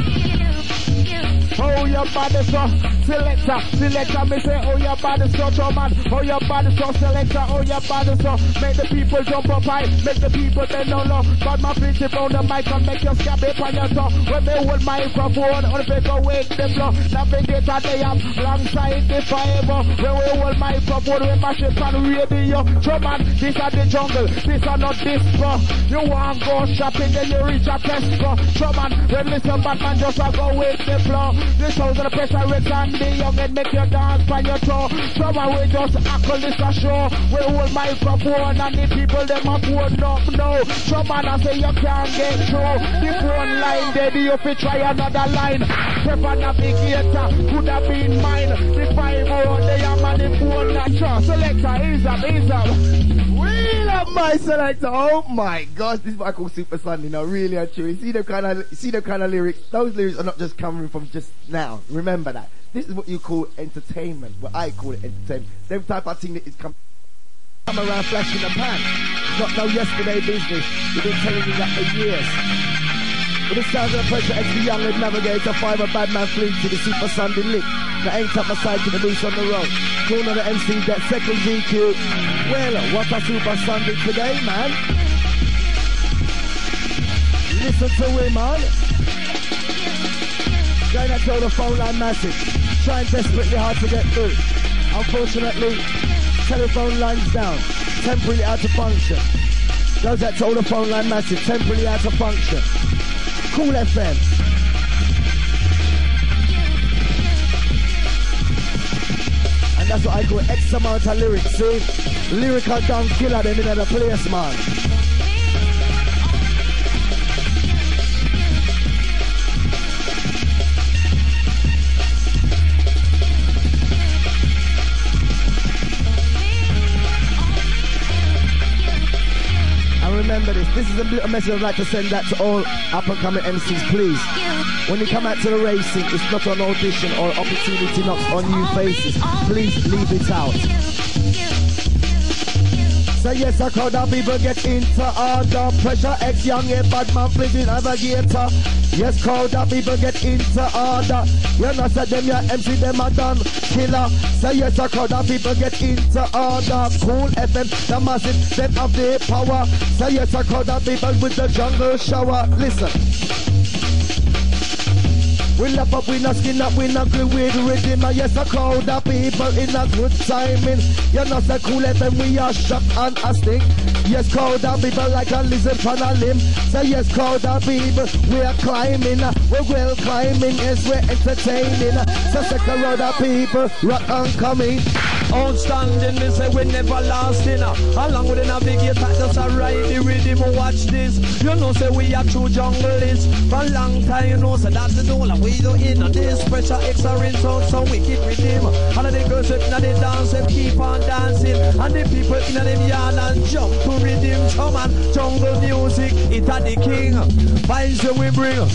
Oh, your body so selector, me say, oh, your body so man, oh, your body so selector, oh, your body so, make the people jump up high, make the people bend down low, got my feet around the mic and make your scab up on your toe, when they hold microphone, or they go wake them blow, navigator they have, alongside the fiber, when we hold microphone, we mash it on radio, so man, this are the jungle, this are not disco, you want go shopping, then you reach a Tesco, so man, when listen, Batman just a go wake the flow. The sounds of the pressure rates and the young and make you dance by your toe. So we just ackle this a show. We hold microphone and the people them a phone up now. So man I say you can't get through. The phone line there, you fi try another line. Prefer navigator, could have been mine. The 5 on the young and the phone natural. Selector, ease up. Wheel up my selector. Oh my gosh, this is what I call Super Sunday now, really and truly. See the kind of lyrics. Those lyrics are not just coming from just now. Remember that. This is what you call entertainment. What I call it entertainment. Them type of thing that is come around flash in the pan. It's not no yesterday business. We've been telling you that for years. With the sounds of the pressure, it's the young and navigator, 5 a bad man fleet to the Super Sunday lick. The ain't up my side to the boots on the road. Corner the MC, that second GQ. Well, what a Super Sunday today, man. Listen to him, man. Going out to the phone line massive. Trying desperately hard to get through. Unfortunately, telephone lines down. Temporarily out of function. Goes out to all the phone line massive. Temporarily out of function. Cool FM. And that's what I call X amount of lyrics, see? Lyrical down killer them in the place, man. Remember this is a little message I'd like to send that to all up-and-coming MCs, please. When you come out to the racing, it's not an audition or opportunity knocks on new faces. Please leave it out. Say yes, a crowd of people get into order. Pressure X, young and bad man, flipping navigator. Yes, crowd of people get into order. You know, say them, your MC, them a done killer. Say yes, a crowd of people get into order. Cool FM, the massive, them have the power. Say yes, a crowd of people with the jungle shower. Listen. We lap up, we not skin up, we not glue with rhythm. And yes, a crowd of people in a good timing. You know, say cool FM, we are shocked and a sting. Yes, crowd of people like a lizard on a limb. Say yes, crowd of people, we are climbing. We're well climbing, yes, we're entertaining. So say crowd of people, rock and coming. Outstanding, me say we never lost in. Along with the navigator, just a ride the rhythm. Watch this. You know, say we are true junglers. For a long time, you know, say that's the door. We do in this pressure extra ring sound, so we keep rhythm. And the girls in the dance, they keep on dancing. And the people in the yard and jump to rhythm. Come on, jungle music, it a the king. Vibes that we bring.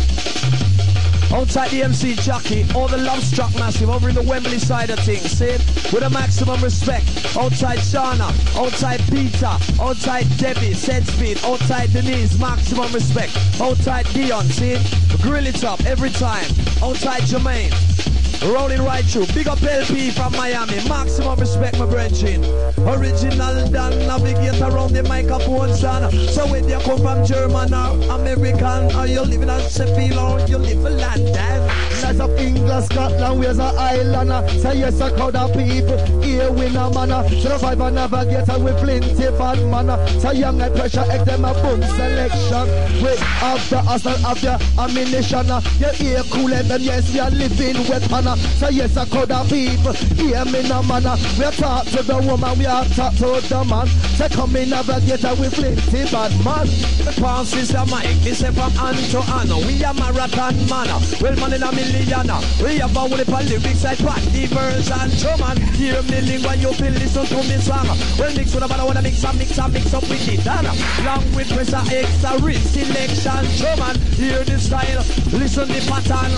Outside the MC jockey, all the love struck massive over in the Wembley side of things. See it? With a maximum respect. Outside Shana, outside Peter, outside Debbie, Set Speed, outside Denise, maximum respect. Outside Dion, see it? Grill it up every time. Outside Jermaine. Rolling right through. Big up LP from Miami. Maximum respect, my brethren. Original Dan, navigate around the microphone stand. So whether you come from German or American, or you live in Sheffield or you live in London. Lots of England, Scotland, where's an island? Say yes, a crowd of people here with no manner. Survive and navigator with plenty bad manner. Say young and pressure, egg them a boom selection. With after us and after ammunition. You hear cool and them, yes, we are living weapon. Say yes, a crowd of people hear me no manner. We are talk to the woman, we are talk to the man. Say come in navigator with plenty bad man. The pass is a mic, me say from hand to hand. We are marathon man. Well man in a million. We have a whole heap of lyrics like party version. Come on, hear me link when you feel listen to me song. Well mix with a man, I wanna mix up with it. Long with pressure, extra rich selection. Come on, hear the style, listen the pattern.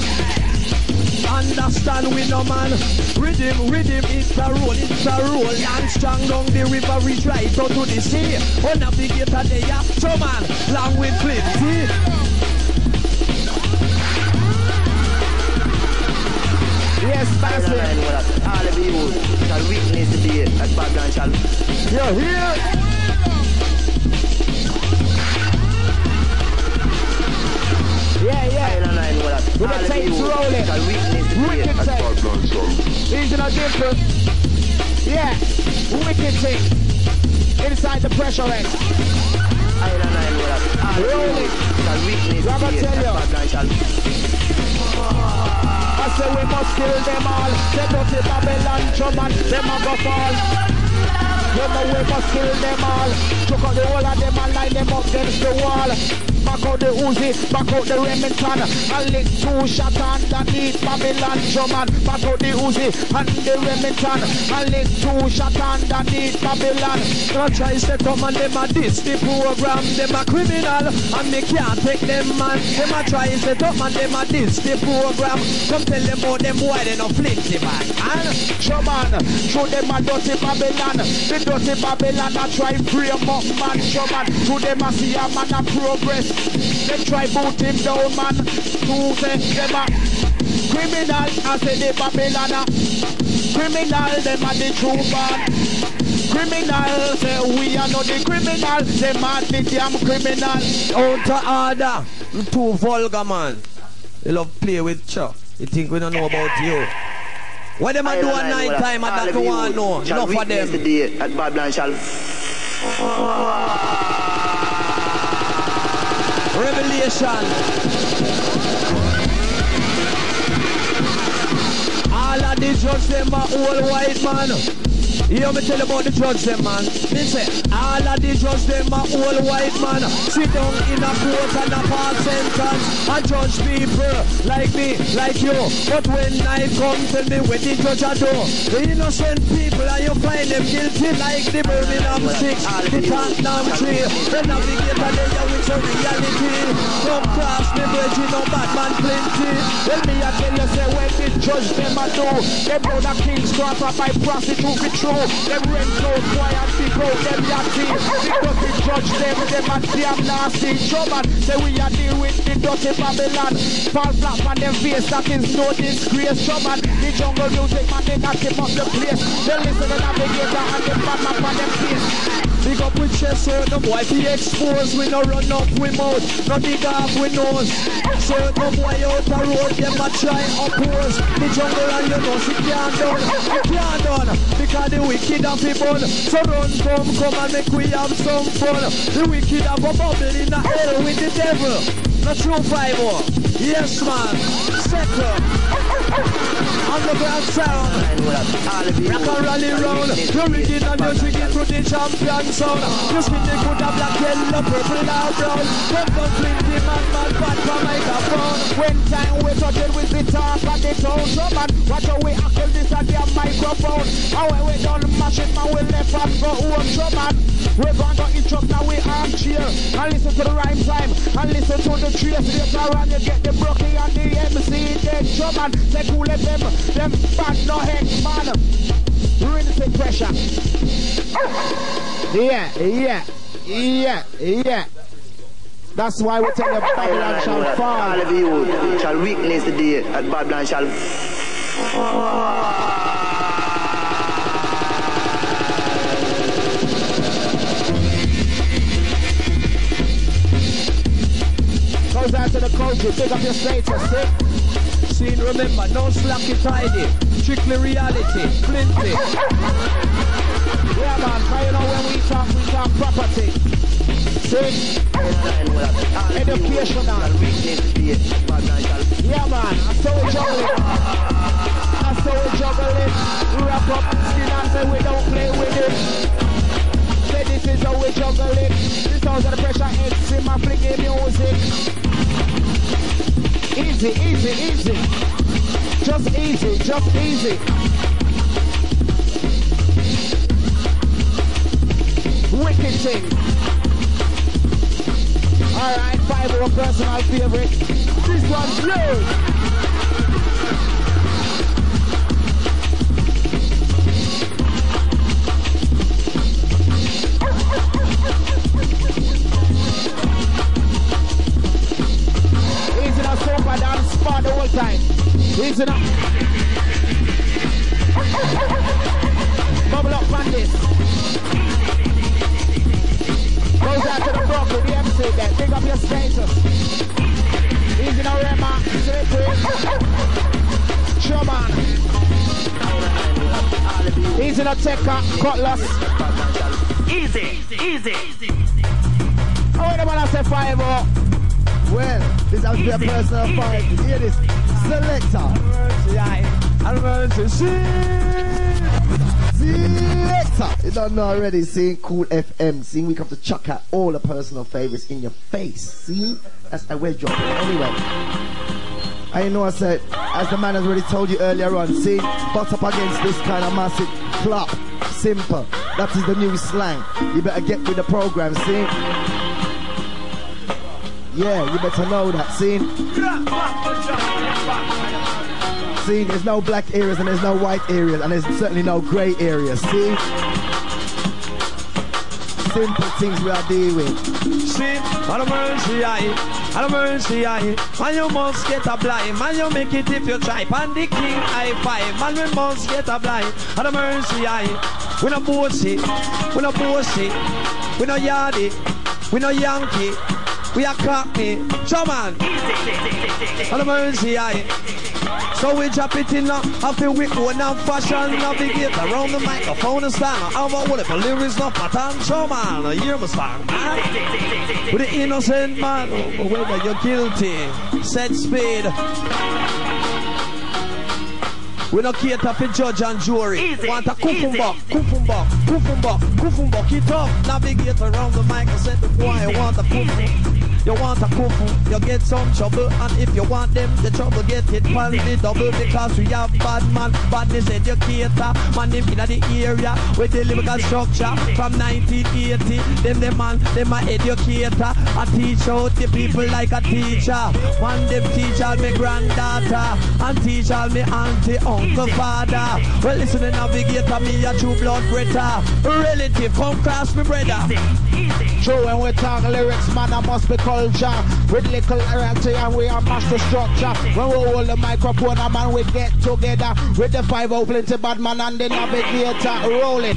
Understand we no man. Rhythm, it's a roll. And strong down the river, reach right out to the sea. Oh, navigator there, yeah. So man, long with plenty. Yes, that's it. All of you shall witness the day that Babylon shall. You're here. Yeah. With the tapes rolling. Wicked tape. These are not different. Yeah. Wicked tape. Inside the pressure X. Rolling. I'm gonna tell you. I say we must kill them all. They don't see Babylon drum and them a go fall. You know we must kill them all. Took out the whole of them and line them up against the wall. Back out the Uzi, back out the Remington. And lick 2 shots underneath Babylon drum and back out the Uzi and the Remington. And lick 2 shots underneath Babylon. Don't try to come and them a diss the program. Them a criminal and me can't take them man. Them a try to come and them a diss the program. Come tell them about them boy they no flinty man. And drum on, show them a dirty Babylon. The dirty Babylon a try free up man. Drum on, show them a see a man a progress. They try boot him down man. To say them a criminal. I say the Babylon criminal. Them a the true man. Criminal, say we are not the criminal. Them a the damn criminal. Out of order. Too vulgar man. They love play with Chuck. You think we don't know about you? What them a do at night time and that you want to know? Enough for them. The day at Babylon shall. Revelation. All of the judge them are old white man. You hear me tell you about the judge them man. Listen, all of the judge them are old white man. Sit down in a court and a pass sentence and judge people like me, like you. But when night comes, tell me what the judge a do. The innocent people and you find them guilty like the Birmingham 6, the Tottenham 3. The navigator there with your reality. Don't cross me, but you know bad man plenty. Tell me I tell you say when the judge them a do. They blow the King's Cross by prostitute with true. Them rent out quiet, big out them yachty. Big dirty judge them and damn nasty. Showman, say we are deal with the dirty Babylon. Fall flat on them face, that is no disgrace. Showman, the jungle music man, they got him up the place. They listen to the navigator and the bad man on them face. Big up with chest, so the boy be exposed. We no run up with mouth, no dig off with nose. So the boy out the road, them a try oppose. The jungle and you know she can't done, she can't done. Because the wicked have a bun. So run, come and make we have some fun. The wicked have a bubble in the hell with the devil. Not true 5-0. Yes man, settle. Underground sound. Rock and rally round. You're rigging and you're swinging to the champion sound. You spin the good and black, yellow, purple and brown. Come down, Flinty man, bad for microphone. When time we touch it with the talk and the tone. So man, watch how we hackle this at their microphone. How we done mash it, man, we left and go home. So man, we're going to each up now we armchair. And listen to the rhyme time. And listen to the trace later on. You get the brookie and the MC. Then so man, say cool at them bad no head man. Really take pressure. Yeah. That's why we tell you Babylon shall fall. All of you shall witness the day that Babylon shall goes out to the culture, pick up your status, see? Scene, remember, no slacky tidy, strictly reality, plenty. Yeah man, but you know when we talk property. See? Educational. Yeah man, I saw we juggling. Wrap up skin and say we don't play with it. Say this is how we juggling. This sounds of the pressure hits in my flicky music. Easy. Just easy. Wicked thing. Alright, 5-0 personal favorite. This one's yours. He's in a sofa dance spot the whole time. He's in a bubble up on this. Goes out to the broker, the MC there. Pick up your status. He's in a Rema, Showman. He's in a Tekka, Cutlass. Easy. Oh, wait a minute, I say 5-0. Well, this has to be a personal fight. Hear this. Selector. Selector. You don't know already. See, Cool FM. See, we come to chuck out all the personal favorites in your face. See? That's a wedge job. Anyway. I know I said, as the man has already told you earlier on, see, butt up against this kind of massive clap. Simple. That is the new slang. You better get with the program, see? Yeah, you better know that, see? See, there's no black areas and there's no white areas and there's certainly no grey areas, see? Simple things we are dealing with. See, have mercy, man, you must get a blind. Man, you make it if you try. And the king, I five. Man, we must get a blind. Have mercy, we no bossy, we no yardy, we no Yankee. We are cockney, showman. Have mercy, so we drop it in now. I feel we go now fashion navigate around the microphone and stand. I'm a whatever lyrics not pattern, showman. Hear me song, man. With the innocent man, whether you're guilty, set speed. We don't cater for judge and jury. Want a kufumbok. It up. Navigate around the mic and set the boy. Want a kufumbok. You want a kufu, you get some trouble. And if you want them, the trouble get it pan the double. Because we have bad man, badness educator. Man, them in the area with the lyrical structure. From 1980, them man, them a educator. I teach out the people like a teacher. One them teach all me granddaughter. And teach all me auntie, uncle, father. Well, listen to navigator, me a true blood brother. Relative, come cross me brother. True, when we talk lyrics, man, I must be culture. With little royalty and we are master structure. When we hold the microphone, man, we get together. With the 5-0 plenty bad man and the navigator rolling.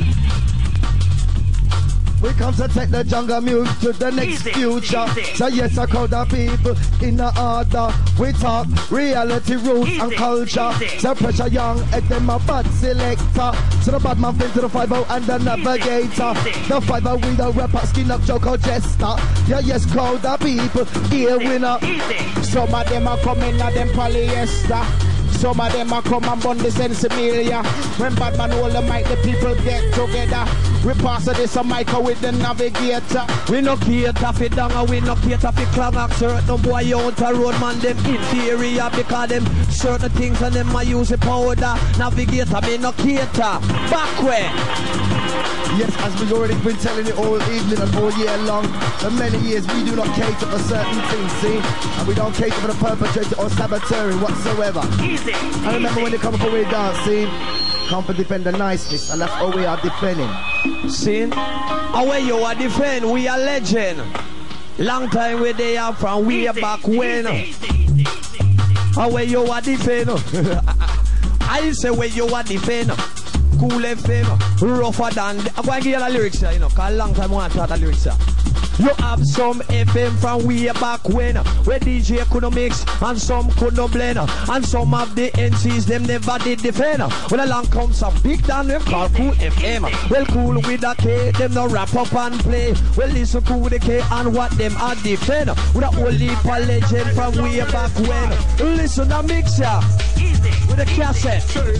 We come to take the jungle music to the next future. So yes, I call the people in the order. We talk reality, roots and culture. So pressure young at them a bad selector. So the bad man fin to the 5-0 and the navigator. The 5-0 with the rapper, skin up joke or jester. Yeah, yes, call the people, here winner. Some of them are coming at them polyester. Some of them are come and bun the sensimilia. When bad man hold the mic, the people get together. We pass this a mic with the navigator. We no cater for donger, we no cater for clang. Certain boy out a road man, them inferior. Because them certain things and them I use a powder. Navigator, me no cater. Backward. Yes, as we've already been telling you all evening and all year long, for many years we do not cater for certain things, see? And we don't cater for the perpetrator or saboteur whatsoever. I remember when they come up away dance, see? Come for defend the niceness, and that's all we are defending. See? Away you are defend, we are legend. Long time where they are from, we are back when. Away you are defend. I say where you are defend. Cool FM, rougher than. I'm going to give you the lyrics here, you know, because a long time I want to talk the lyrics here. You have some FM from way back when, where DJ couldn't mix and some couldn't blend, and some of the NCs them never did defend. When along comes some big down them called Cool FM. Well, cool with a K, them no wrap up and play. Well, listen cool with a K and what them are defend. With a whole heap of legend from way back when. Listen to mix ya with a cassette.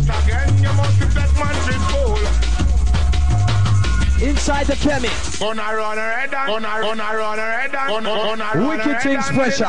Inside the chemist. Gonna run her head down. Gonna run her head down. Gonna run Wicked things pressure.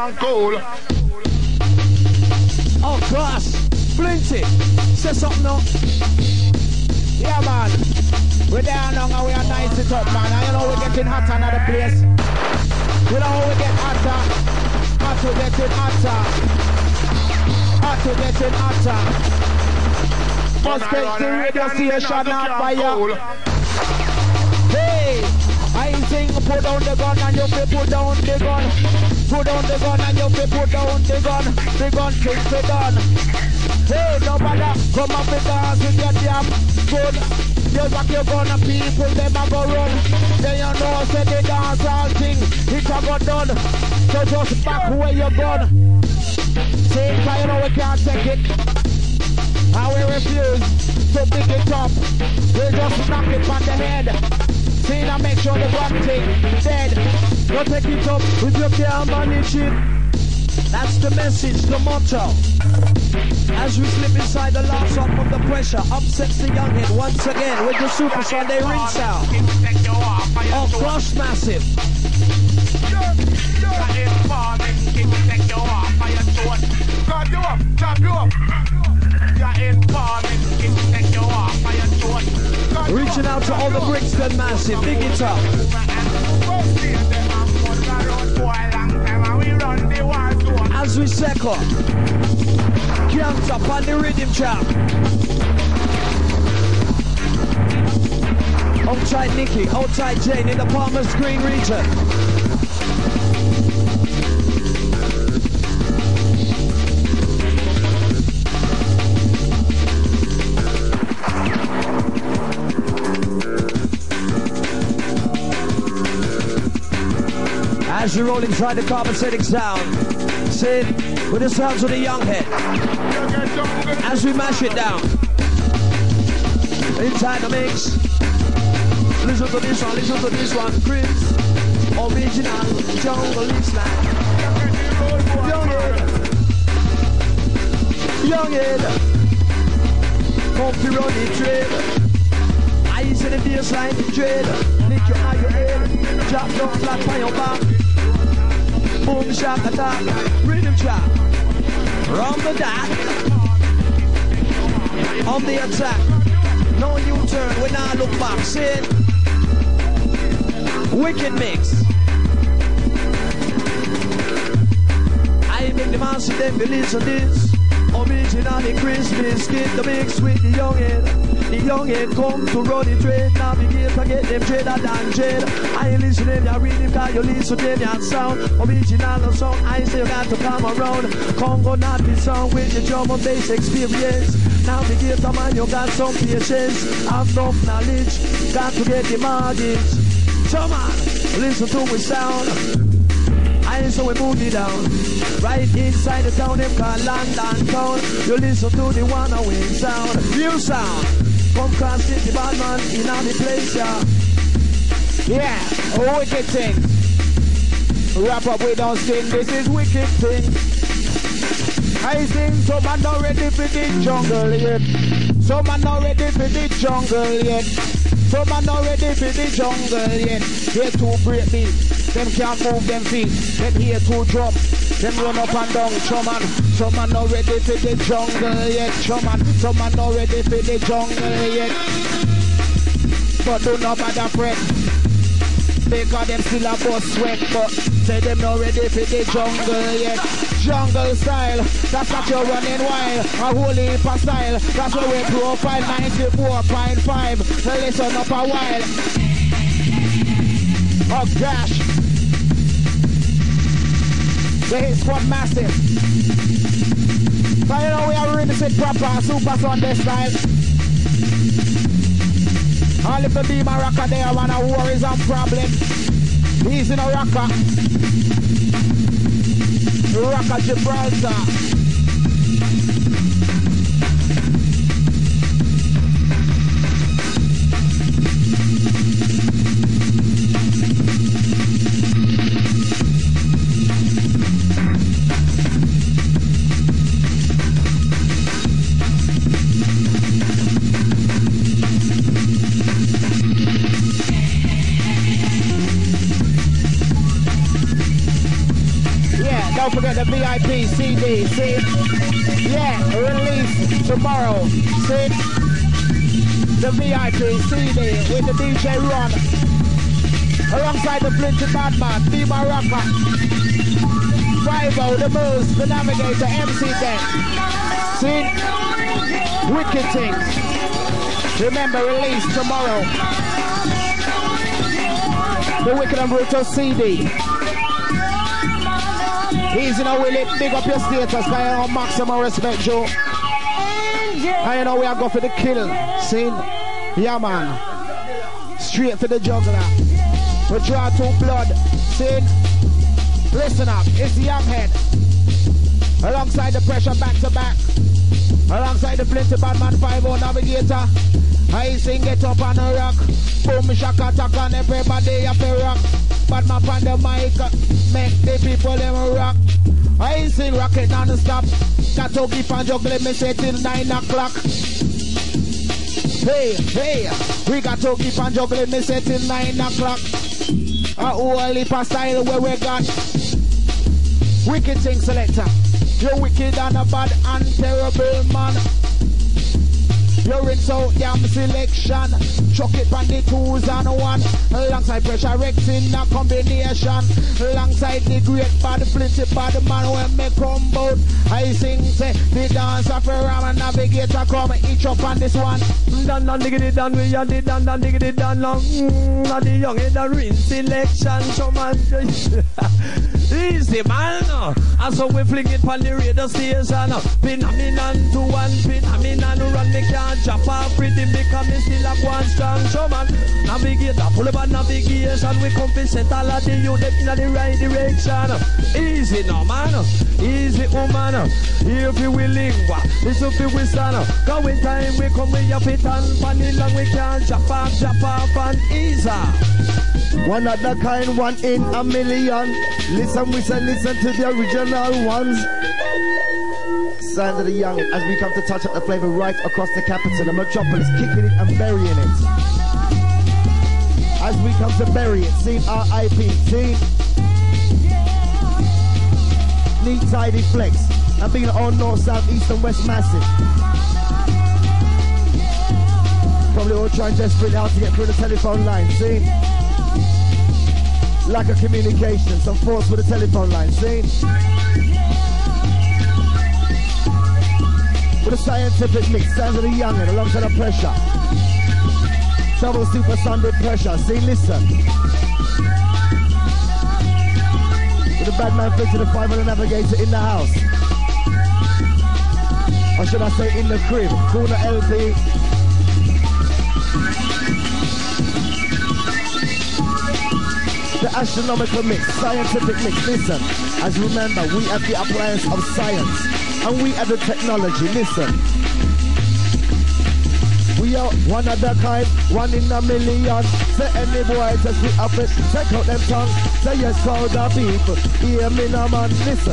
Oh gosh, Flinty, say something now. Yeah, man. We're there now and we are nice it up, man. And you know we're getting hotter in the place. You know we get hotter. Hotter getting hotter. Hotter getting hotter. Must get the radio station on fire. Hey, I ain't saying put down the gun and you put down the gun. Put down the gun and you put down the gun. The gun takes the gun. Hey, nobody come up and dance with your damn gun. You back your gun and people them a go run. Then you know say the dance all thing it a go done. So just back where you gun. Say it 'cause you know we can't take it. And we refuse to pick it up. We just knock it on the head. See now make sure the one thing dead. Don't take it up if you can't manage it. That's the message, the motto. As we slip inside the last one from the pressure, upsets the young head once again with the Super Sunday ring sound. Oh, Crush Massive. Reaching out to all the Brixton Massive, big it up. As we second, Camps up on the rhythm track. Outside Nicky, outside Jane in the Palmer's Green region. As you roll inside the carbon setting sound, sit with the sounds of the young head. As we mash it down, inside the mix. Listen to this one, listen to this one. Chris, original jungle Islam. Young head, comfy run the trail. Eyes in the baseline, the trail. Lick your eye, your head, drop down flat on your back. Boom shaka attack, rhythm track. From the dot. On the attack. No U-turn, we now look back. See it? Wicked mix. I make the man see them believe on this. Originally Christmas, get the mix with the youngin'. The youngin' come to run the trade. Navigate to get them trader than trade. I listen to them, you read them, cause you listen to them, you sound. Original song, I say you got to come around. Congo not be song with the drum and bass experience. Navigate to man, you got some patience. Have enough knowledge, got to get the mortgage. So man, listen to we sound. I so we move it down. Right inside the town, them call London town. You listen to the one away sound. Real sound. Come cross city bad man in all the place, yeah. Yeah, a wicked thing. Wrap up, we don't sing. This is wicked thing. I sing, some man not ready for the jungle yet. Some man not ready for the jungle yet. Some man not ready for the jungle yet. Here to break me. Them can't move them feet. Them here to drum. Them run up and down. Some man not ready for the jungle yet. Some man not ready for the jungle yet. But do not bother fret. Because them still a bust sweat. But say them not ready for the jungle yet. Jungle style, that's what you're running wild. A whole heap of style, that's what we profile 94.5. So listen up a while. Oh gosh. The hit squad massive. So you know we are really sit proper, super Sunday style. All if the beam a rocker there, man, a worries and problem. He's in a rocker. Rocker Gibraltar. Don't forget the VIP CD, see? Yeah, release tomorrow, see? The VIP CD with the DJ Ron. Alongside the Flinty Badman, Dima Rapper, Fivo, the Moose, the Navigator, MC Deck. See? Wicked things. Remember, release tomorrow. The Wicked and Brutal CD. Easy now, Willie. Big up your status. I know maximum respect, Joe. I know we are going for the kill. See? Yeah, man. Straight for the juggler. We draw two blood. See? Listen up. It's the young head. Alongside the pressure back to back. Alongside the Flinty Badman 5-0 Navigator. I sing get up on a rock. Boom, shaka attack on everybody up a rock. Badman on the mic. Make the people them rock. I sing rocket non-stop. Got to keep on juggling me say till 9 o'clock. Hey, we got to keep on juggling me say till 9 o'clock. A whole heap of style where we got. Wicked thing selector. You're wicked and a bad and terrible man. You're in so damn selection. Chuck it on the 2s and 1. Alongside Pressure Rex in a combination. Alongside the great bad Flinty Badman when me come out. I sing say the dance of a ram and Navigator come each up on this one. Dan diggity dan we are the dan diggity dan long. Not the young in the ring selection. So man, easy man. And so we fling it on the radio station. Pin a min and 2 1 pin a min and run me can't chop off rhythm because me still a one strong showman. Navigator, full of navigation. We come to set all of the youth in the right direction. Easy now, man. Easy, woman. If you willing, listen to we stand. Going time, we come with your fit and funny long. We can't chop off and easy. One of the kind, one in a million. Listen, we say, listen to the original ones. Sound of the young as we come to touch up the flavor right across the capital, the metropolis, kicking it and burying it. As we come to bury it, see R.I.P. See? Neat, tidy, flex. And being on north, south, east and west massive. Probably all trying desperately how to get through the telephone line, see? Lack of communication, some force with the telephone line, see? With a scientific mix, sounds of the youngin' alongside the pressure. Double super Sunday pressure, see, listen. With the bad man fit to the 500 navigator in the house. Or should I say in the crib, Kuna LP. The astronomical mix, scientific mix, listen. As remember, we have the appliance of science. And we have the technology, listen. We are one of the kind, one in a million. Say any boy just we up it, check out them tongue. Say yes, all the people, hear me now man, listen.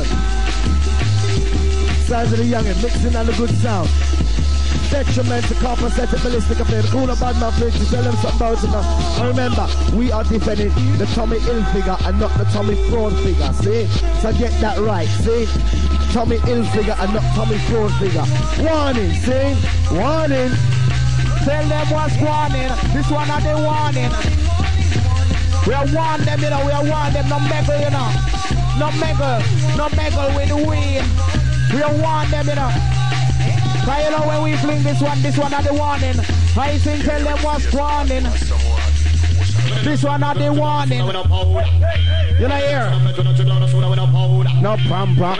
Sounds of the youngin', mixing on the good sound. Detrimental, compensated, ballistic, play the cooler bad man flinch, tell them something about it now. And remember, we are defending the Tommy Hilfiger and not the Tommy Fraud figure, see? So get that right, see? Tommy Hilfiger and not Tommy Fraud figure. Warning, see? Warning. Tell them what's warning. This one are the warning. We are warning them, you know, we are warning them, no meggle, you know. No meggle with the wind. We are warning them, you know. Cause you know when we fling this one are the warning. I think tell them what's warning. This one are the warning. You know here? No pamper.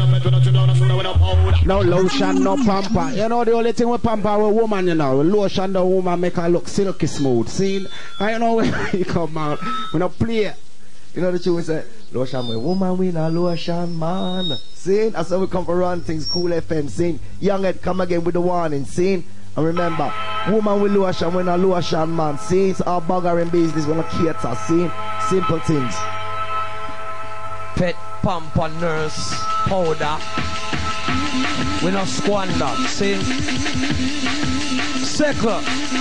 No lotion, no pamper. You know the only thing with pamper with woman, you know. Lotion the woman make her look silky smooth. See? I know when you come out. We don't play. You know the tune say, lotion with woman, we not lotion man. See? That's how we come for run things, Cool FM, see? Young Ed come again with the warning, see? And remember, woman with lotion, we not lotion man. See? It's our buggering business, we not cater, see? Simple things. Pet pamper nurse powder. We not squander, see? Second.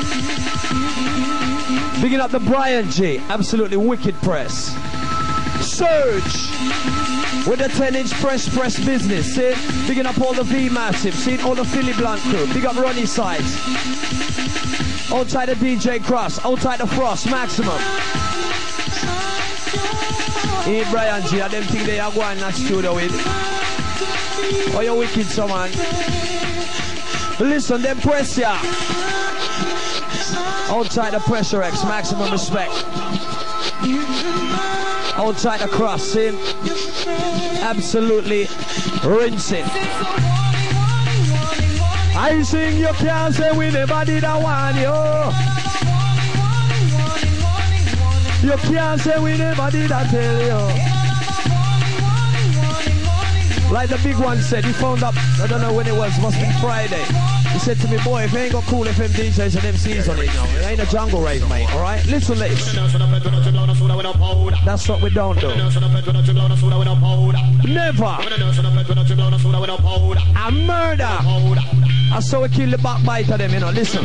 Bigging up the Brian G, absolutely wicked press. Surge with the 10-inch press business, see? Bigging up all the V Massive, see? All the Philly Blunt crew, big up Ronnie Sides. Outside the DJ Cross, outside the Frost, Maximum. Hey Brian G, and them think they are going in that studio with. Oh, you wicked, so man. Listen, them press ya. Outside the Pressure X, maximum respect. Outside the Cross, see? Absolutely rinsing. I sing you can't say we never did a one, yo. You can't say we never did a tell you. Like the big one said, he phoned up, I don't know when it was, must be Friday. He said to me, boy, if you ain't got Cool FM DJs and MCs on it, you know, it ain't a jungle rave, mate, alright? Listen, ladies. That's what we don't do. Never. A murder. I saw we kill the backbite of them, you know, listen.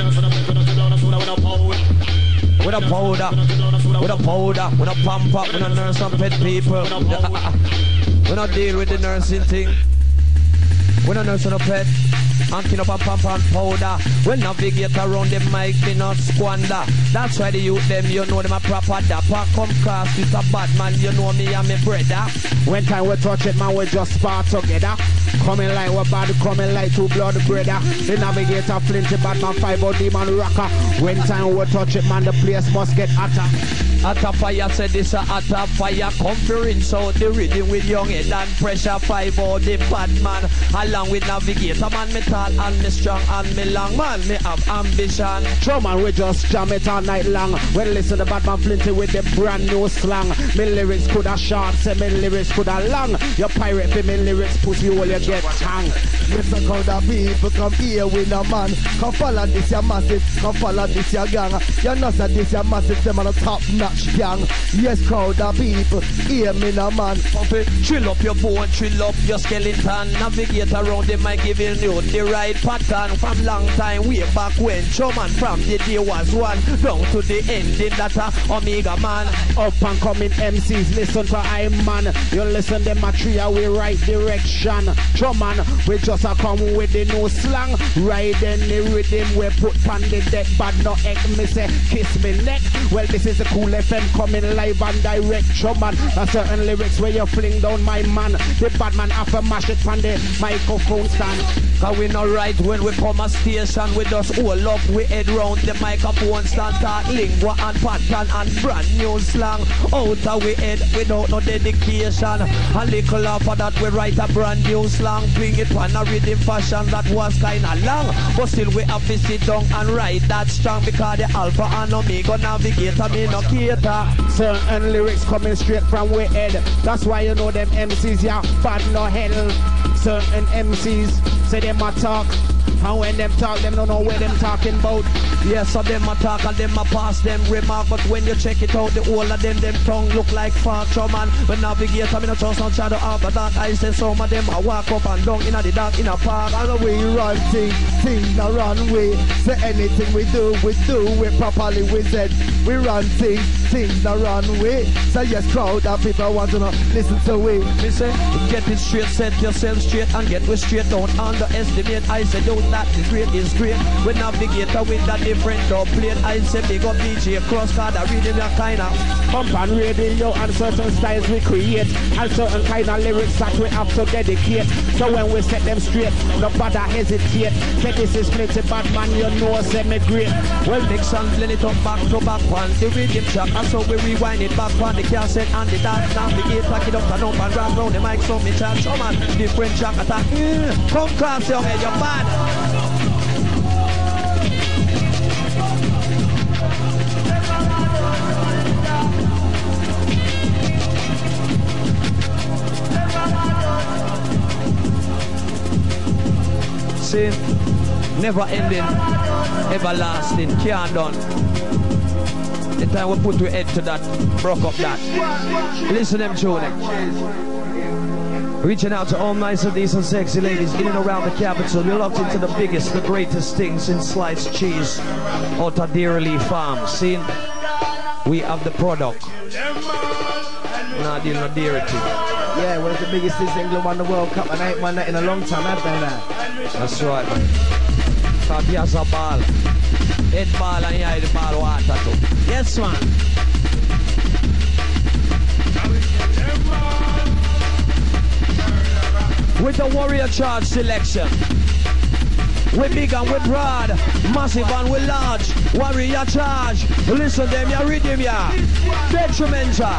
With a powder, with a powder, with a pump up, with a nurse and pet people. We don't deal with the nursing thing. We don't nurse on a pet. Anking up a pump and powder. We navigate around the mic, we not squander. That's why the youth them, you know them a proper dapper. Come cross with a bad man, you know me and me brother. When time we touch it, man, we just part together. Coming like we're bad, coming like two blood brother. The navigator flinty bad man, 5 demon rocker. When time we touch it, man, the place must get hotter. Hotter fire, said this a hotter fire. Conference out the rhythm with young head and pressure. 5 the bad man, along with navigator man, me tall and me strong and me long. Man, me have ambition. Drum and we just jam it all night long. When listen to bad man flinty with the brand new slang. Me lyrics coulda short, say me lyrics coulda long. Your pirate for me lyrics, pussy all your get hung. Yes, a crowd of people come here with a man. Come follow this your massive, come follow this your gang. You know that this your massive, them on a top-notch gang. Yes, crowd of people, hear me now, man. Chill up your bone, chill up your skeleton. Navigate around the mic, giving you the right pattern. From long time, way back when Showman from the day was one, down to the ending that a Omega man. Up and coming MCs, listen to I man. You listen them a three away right direction. Showman, we just a come with the new slang. Ride any rhythm we put on the deck, but no egg me say kiss me neck. Well, this is the Cool FM coming live and direct. Showman, a certain lyrics where you fling down my man. The bad man have to mash it on the microphone stand. Cause we not right when we come a station. We just all up, we head round the microphone stand. Talk lingua and pattern and brand new slang. Out of we head without no dedication. A little after that we write a brand new slang. Bring it on a rhythm fashion that was kinda long. But still we have to sit down and write that strong. Because the Alpha and Omega navigator me no cater. Certain lyrics coming straight from we head. That's why you know them MCs, yeah, bad no hell. Certain MCs say them a talk, and when them talk, them don't know where them talking about. Yes, so them a talk and them a pass them remark. But when you check it out, the whole of them tongue look like fart. Man, when navigator, me no trust no shadow after dark. I say some of them a walk up and down in the dark in a park. And we run things a run way. Say anything we do it properly. We said we run things a run way. So yes, crowd of people want to know, listen to we. Me say, get it straight, set yourself straight and get we straight. Don't underestimate. I say, don't that is great is great. We navigator with a different dub plate. I say, big up DJ Cross, cause I read in your kind of pump and radio and certain styles we create. And certain kind of lyrics that we have to dedicate. So when we set them straight, nobody hesitate. Say this is plenty bad man, you know, say me great. Well, mix and blend it up back to back on the rhythm track. And so we rewind it back on the cassette and the dance. Navigate, pack it up and up and grab round the mic. So me chat, show man, different track attack. Come class, young head, you're bad. See, never ending, everlasting, can't done. The time we put your head to that, broke up that. Listen them tuning. Reaching out to all nice and decent sexy ladies in and around the capital. You're locked into the biggest, the greatest things in sliced cheese. Out of Dearly Farm. See, we have the product. Not deal no dearity. Yeah, one of the biggest things England won the World Cup and ain't won that in a long time, have they now? That's right, man. Tapia's a ball. Head ball and yeah, the ball water too. Yes, man. With the Warrior Charge selection. We big and we broad, massive and we large. Warrior Charge. Listen them, ya rhythm ya. Detrimental.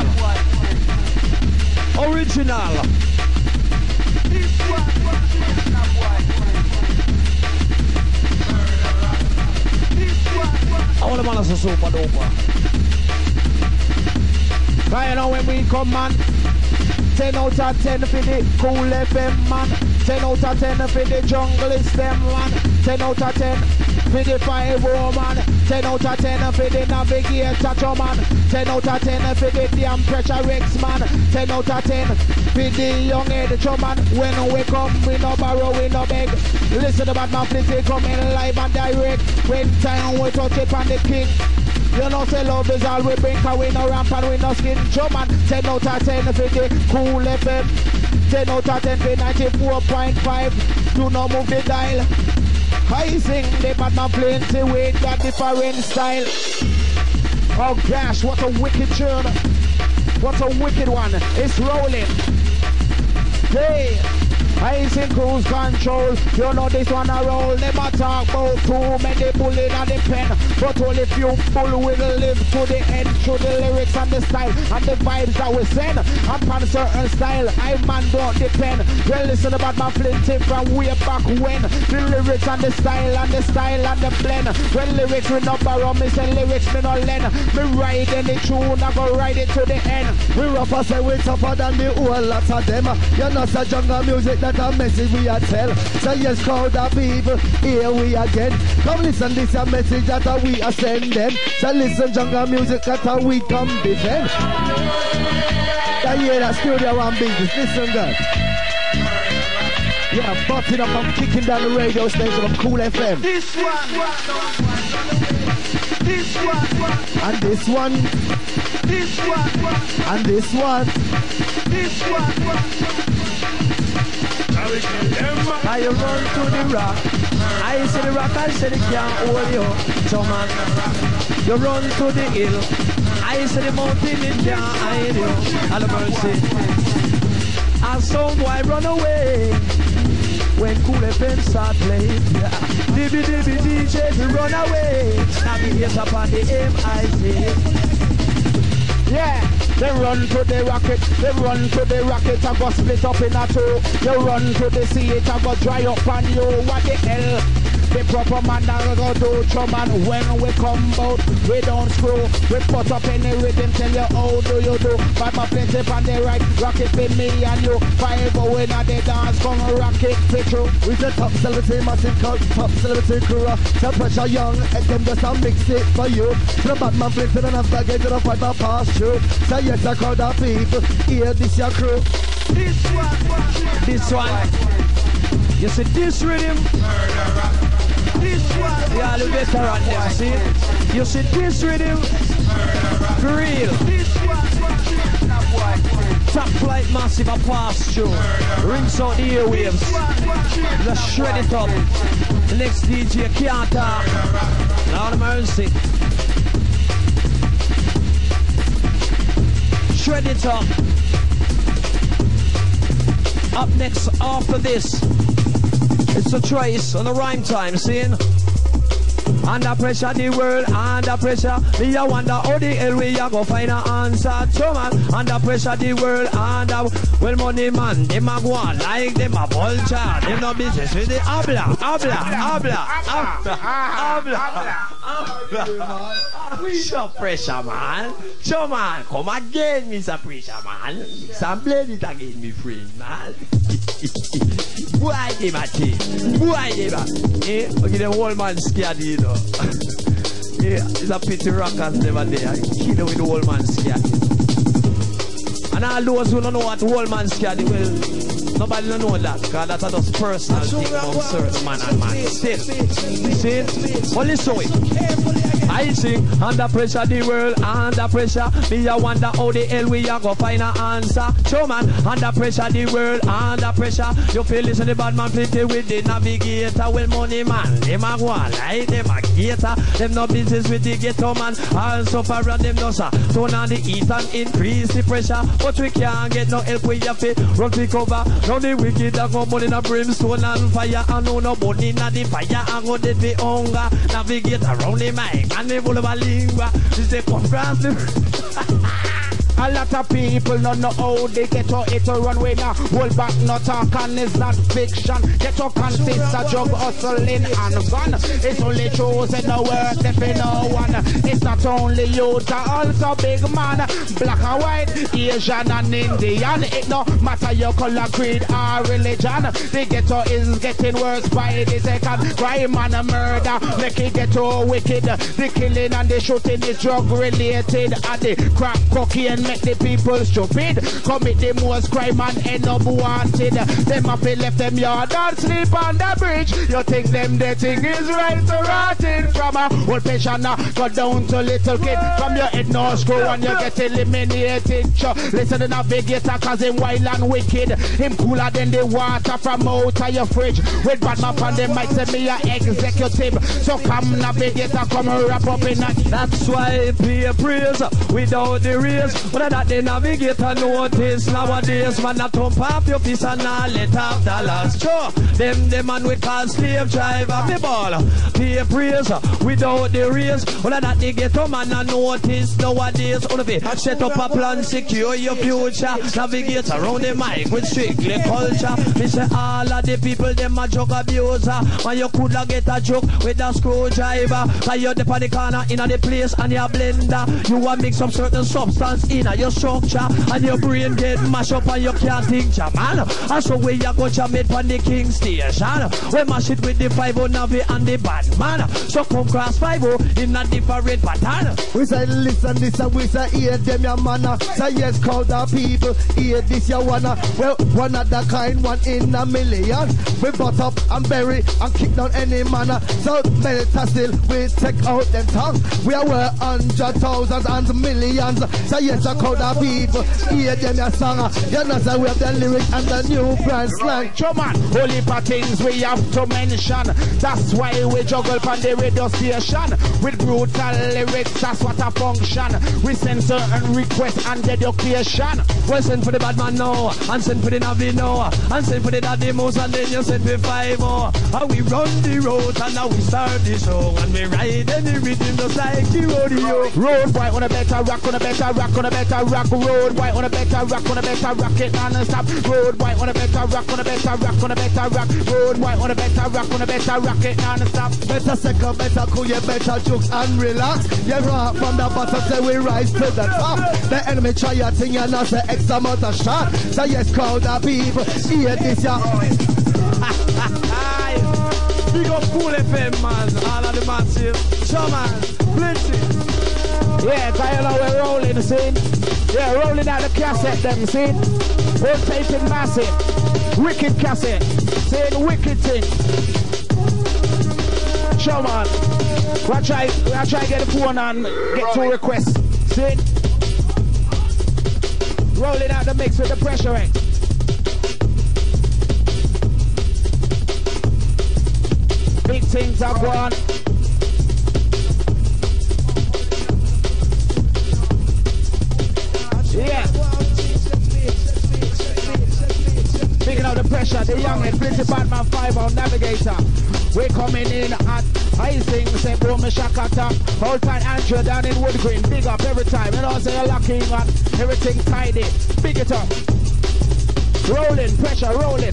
Original. I want to man as a super duper. Right now when we come, man, 10 out of 10 for the Cool FM, man. 10 out of 10 for the Junglist, them, man. 10 out of 10 for the 5-0, man. 10 out of 10 for the Navigator, man. 10 out of 10 for the damn Pressure X, man. 10 out of 10 for the Young Head, man. When we come, we no borrow, we no beg. Listen to that man, please coming live and direct. When time we touch it on the kick. You know, say love is all we bring, cause we no ramp and we no skin. Show man, 10 out of 10 for the Cool FM. 10 out of 10 for 94.5. Do not move the dial. I sing the bad man plenty with that different style. Oh gosh, what a wicked tune. What a wicked one. It's rolling. Hey. I sing cruise control. You know this one a roll. Them a talk about too many bullet on the pen. But only few bull will live to the end. Through the lyrics and the style and the vibes that we send. And on certain style, I man don't depend. Well listen about my plenty from way back when. The lyrics and the style and the blend. Well lyrics we no borrow, me say lyrics me no lend. Me ride any tune, I go ride it to the end. We rougher say we tougher than the whole lot of them. You know say jungle music that a message we are tell. So yes, crowd of people, here we again. Come listen, this a message that we are sending. So listen, jungle music that we come defend. You hear that studio one business, listen girl. Yeah, butting up, I'm kicking down the radio station of Cool FM. This one. And this one. This one. And this one. This one. I run to the rock. I say the rock, I say the can't hold you. So man, you run to the hill. I say the mountain, it can't hide you. All the mercy. And some boy run away when Cool FM start playing. Dibby DJ to run away. Navigate upon the MIC. Yeah, they run to the rocket, I go split up in a two. You run to the sea, it I go dry up on you. What the hell? The proper man I go do, man. When we come out, we don't screw. We put up any rhythm, tell you how do you do. But my plenty on the right, rocket with me and you. Five when at the dance, come rocket fit through. With the top celebrity, massive cut, top celebrity crew. The pressure young, and them just a mix it for you. The Batman flipping and I'm get to the fight that pass through. So yes, I crowd of people, here this your crew. This one. You see this rhythm? This one. Yeah, the veteran there, see? You see this rhythm? For real. This one. Top flight massive, a pass through. Rings out the airwaves. Just shred it up. The next DJ can't talk. Lord of mercy. Shred it up. Up next after this, it's a trace on the rhyme time, seeing? Under pressure the world, under pressure. Me I wonder how the hell we a go find a answer. So man, under pressure the world, under. Well money man, them a go on like them a vulture. Them no business with the habla. Show pressure man. Show man, come again, Mr. Pressure man. Some blame it again, me friend man. Why they matty? Why they matty? Eh? Okay, the whole man scared, you know. Yeah, it's a pity rockers never there. Kill them with the whole man scared. And all those who don't know what the whole man scared, well, nobody don't know that, because that's just personal thing among certain man and man. Still, see? Well, listen to it. I sing, under pressure the world, under pressure. Me I wonder how the hell we a go find a answer. Show man, under pressure the world, under pressure. You feel listen the bad man play with the navigator. Well money man, them a go on like them a gator. Them no business with the ghetto man. All suffer and them no sir. Turn on the heat and increase the pressure. But we can't get no help with your feet. Run to cover. Now the wicked a go burn in a brimstone and fire. And no burn in a the fire and go dead with hunger. Navigate around the mic. And they full of a lingua, this is conference. A lot of people don't know how they get to it to run way now. Hold back, no talk, and it's not fiction. Get to consists of job hustling and gun. It's only chosen the worth if you no one. It's not only youth, also big man. Black and white, Asian and Indian. It no matter your color, creed or religion. The ghetto is getting worse by the second. Crime and murder make it ghetto wicked. The killing and the shooting is drug related. And the crack cocaine make the people stupid. Commit the most crime and end up wanted. Them up and left them yard and sleep on the bridge. You think them the thing is right or rotting. From a old pensioner go down to little kid. From your head no screw and you get eliminated. Listen to navigator cause him wild and wicked. Him cooler than the water from out of your fridge. With bad map on the mic say me a executive. So come navigator, come wrap up in that. That's why pay praise without the race. But that the navigator notice nowadays. Man a thump up your piece and a let off dollars. Sure, them the man we call slave driver. Me ball pay praise without the race. But that the ghetto man a notice nowadays. All of it set up a plan, secure your future. Navigate around the mic with strictly culture. Me say all of the people them a drug abuser. And you coulda get a joke with a screwdriver. Cause you're the corner in the place and you blender. You a mix up certain substance in your structure and your brain get mashed up and you can't think, man. And so we are going to meet on the King Station. We mash it with the 5-0 Navi and the bad man. So come cross 5-0 in a different pattern. We say listen this and we say hear them your manner. Say yes crowd of people, hear this you wanna. Well one of the kind, one in a million. We butt up and bury and kick down any manner. So Melita still we take out them tongue. We are worth hundreds, thousands and millions. Say yes a crowd of people, hear them your song. You know say we have the lyrics and the new brand slang. Come on, holy things we have to mention. That's why we juggle on the radio station. With brutal lyrics, that's what a function. We send certain requests and education. We send for the bad man now, and send for the Navi now, and send for the Daddy Moose, and then you send for 5-0. And we run the road, and now we start the show, and we ride any rhythm just like the rodeo. Road boy on a better rock, on a better rock, on a better rock. Road boy on a better rock, on a better rock, it non-stop. Road boy on a better rock, on a better rock, on a better rock. Road boy on a better rock, on a better rock, it non-stop. Better second, better cool, you better jokes and relax. You rock from the bottom, say we rise to the top. The enemy try your thing and not say X amount of shot. So yes, crowd of people, hear this ya. Big up Cool FM, man. All of the massive. So man, plenty. Yeah, cause you know we're rolling, see? Yeah, rolling out the cassette, them, see? We're taping massive. Wicked cassette. Saying wicked thing. Show man. We'll try get the phone and get 2 requests. See? Rolling out the mix with the pressure, eh? Big things are gone. Yeah. Picking up the pressure, the young and pretty Batman 5-0 Navigator. We're coming in at I sing, say boom, shakata. Hold tight, Andrew down in Wood Green. Big up every time. You know, say you're lucky, man. Everything tidy. Big it up. Rolling, pressure, rolling.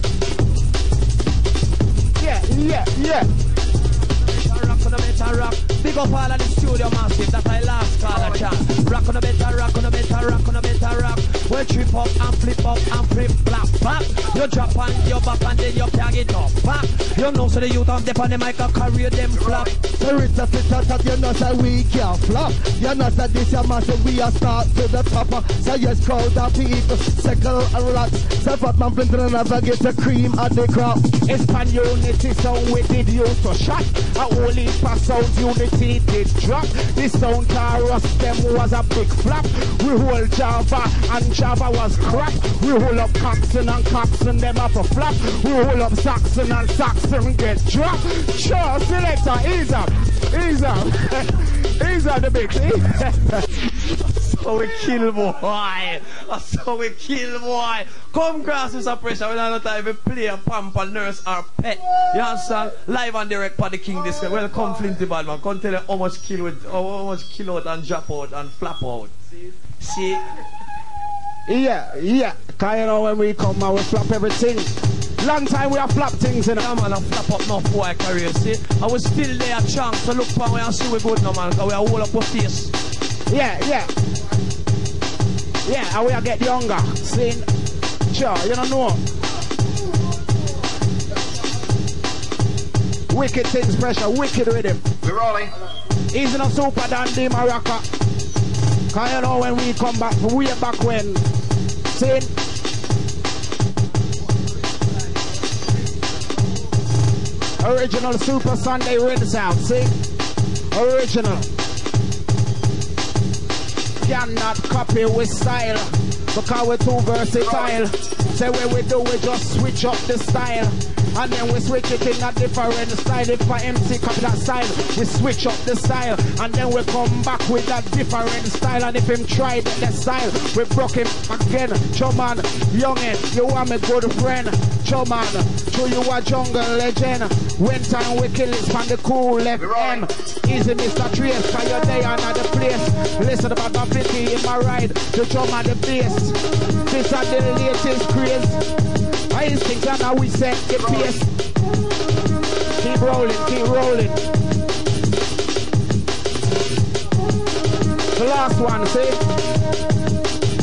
Yeah. Rock on the better rock. Big up all of the studio massive that I last call a chat. Rock on the better rock, on the better rock, on the better rock. We trip up and flip flap back. You drop on your back and then you can get up back. You know so the youth on the on the mic and carry them flap. The rich are sit that you know say we can't flop. You know say this your massive we are start to the top. Say yes crowd of people, circle and relax. Say fat man printing another get the cream at the crop. It's pan unity sound we did use to shot. A holy pass sound unity did drop. This sound Taurus them was a big flap. We hold Java and Java was crap. We hold up Coxon and Coxon them up a flap. We hold up Saxon and Saxon get dropped. Sure, selector, ease up. Ease up the big thing. So we kill boy. That's how we kill boy. Come cross this pressure. We don't have to play a pamper, nurse or pet. You understand? Live and direct for the king this way. Welcome Flinty Badman. Come tell you how much kill out and drop out and flap out. See? Yeah. Cause you know when we come and we flap everything. Long time we have flap things in it. Yeah man, I flap up no boy career, see? I was still there a chance to look for me and see we good now man. Cause we are all up our face. Yeah, and we are get younger. See? Sure, you don't know. Wicked things, pressure, wicked rhythm. We're rolling. Easy no super than the Maraca. Cause you know when we come back, way back when. See? Original Super Sunday rinse out, see? Original. Cannot copy with style, because we're too versatile. Say what we do, we just switch up the style. And then we switch it in a different style. If for MC copy that style, we switch up the style. And then we come back with that different style. And if him try that style, we broke him again. Choman, youngin, you are my good friend. Choman, show you a jungle legend. When time we kill it from the cool FM. Easy Mr. Trace, cause you're there another place. Listen about my Flinty in my ride. The drum and the bass. This are the latest craze. I think that now we set the pace. Keep rolling. The last one, see?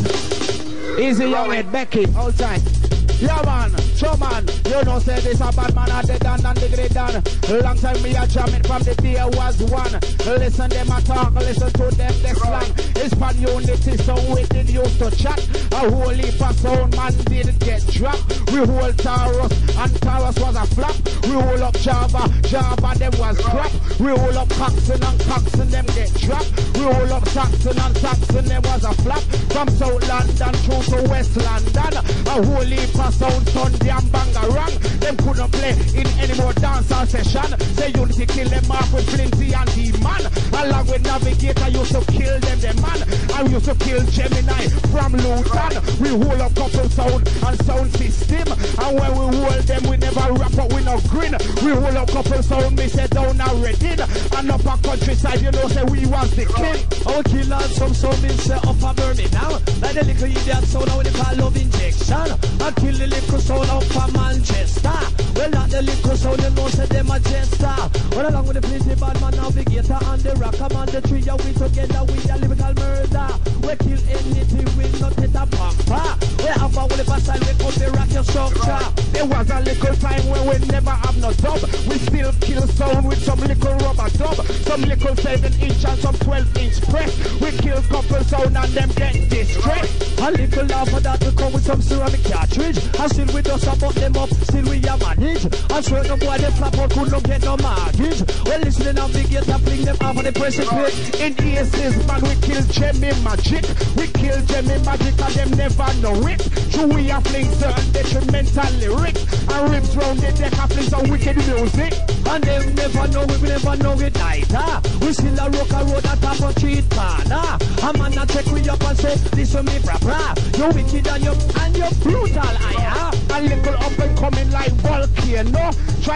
Easy young head, Becky, outside. Yeah man, show man, you know say this a bad man a dead and degree done. Long time me a jam it from the day I was one. Listen them a talk, listen to them they slang. It's pan unity so we did used to chat. A whole heap of sound man did get dropped. We hold Taurus and Taurus was a flop. We hold up Java, Java them was crap. We hold up Coxon and Coxon them get dropped. We hold up Saxon and Saxon them was a flop. From South London through to West London. A whole heap of sound Sunday and Bangarang. Them couldn't play in any more dancehall session. Say Unity kill them off with Flinty and D-Man. Along with Navigator used to kill them man. I used to kill Gemini from Luton. We hold up couple sound and sound system. And when we hold them we never wrap up with no grin. We hold up couple sound me say down already. And up a countryside you know say we was the king. Our killers some sound me say up a Birmingham. Like the little idiot sound now they call love injection. I kill the little sound up from Manchester. Well not the little sound you know say them a jester. Well along with the Flinty bad man Navigator and the Rocker man the three of we together we a lyrical murder. We kill anything we not hit a pamper. We have a with the style we could be rock your structure. There was a little time when we never have no dub. We still kill sound with some little rubber dub. Some little 7-inch and some 12-inch press. We kill couple sound and them get distressed. A little laugh of that we come with some ceramic cartridge. And still we just about them up, still we a manage. And certain boy they flap out could not get no mortgage. Well listening Navigator fling them off on the precipice. In aces man we kill Jemmy Magic. We kill Jemmy Magic and them never know it. So we a fling certain detrimental lyrics. And rips round the deck a fling some wicked music. And them never know we never know it either. We still a rock a road at top of street corner. A man a check we up and say listen me brah. You wicked and you brutal, a little up and coming like volcano. Try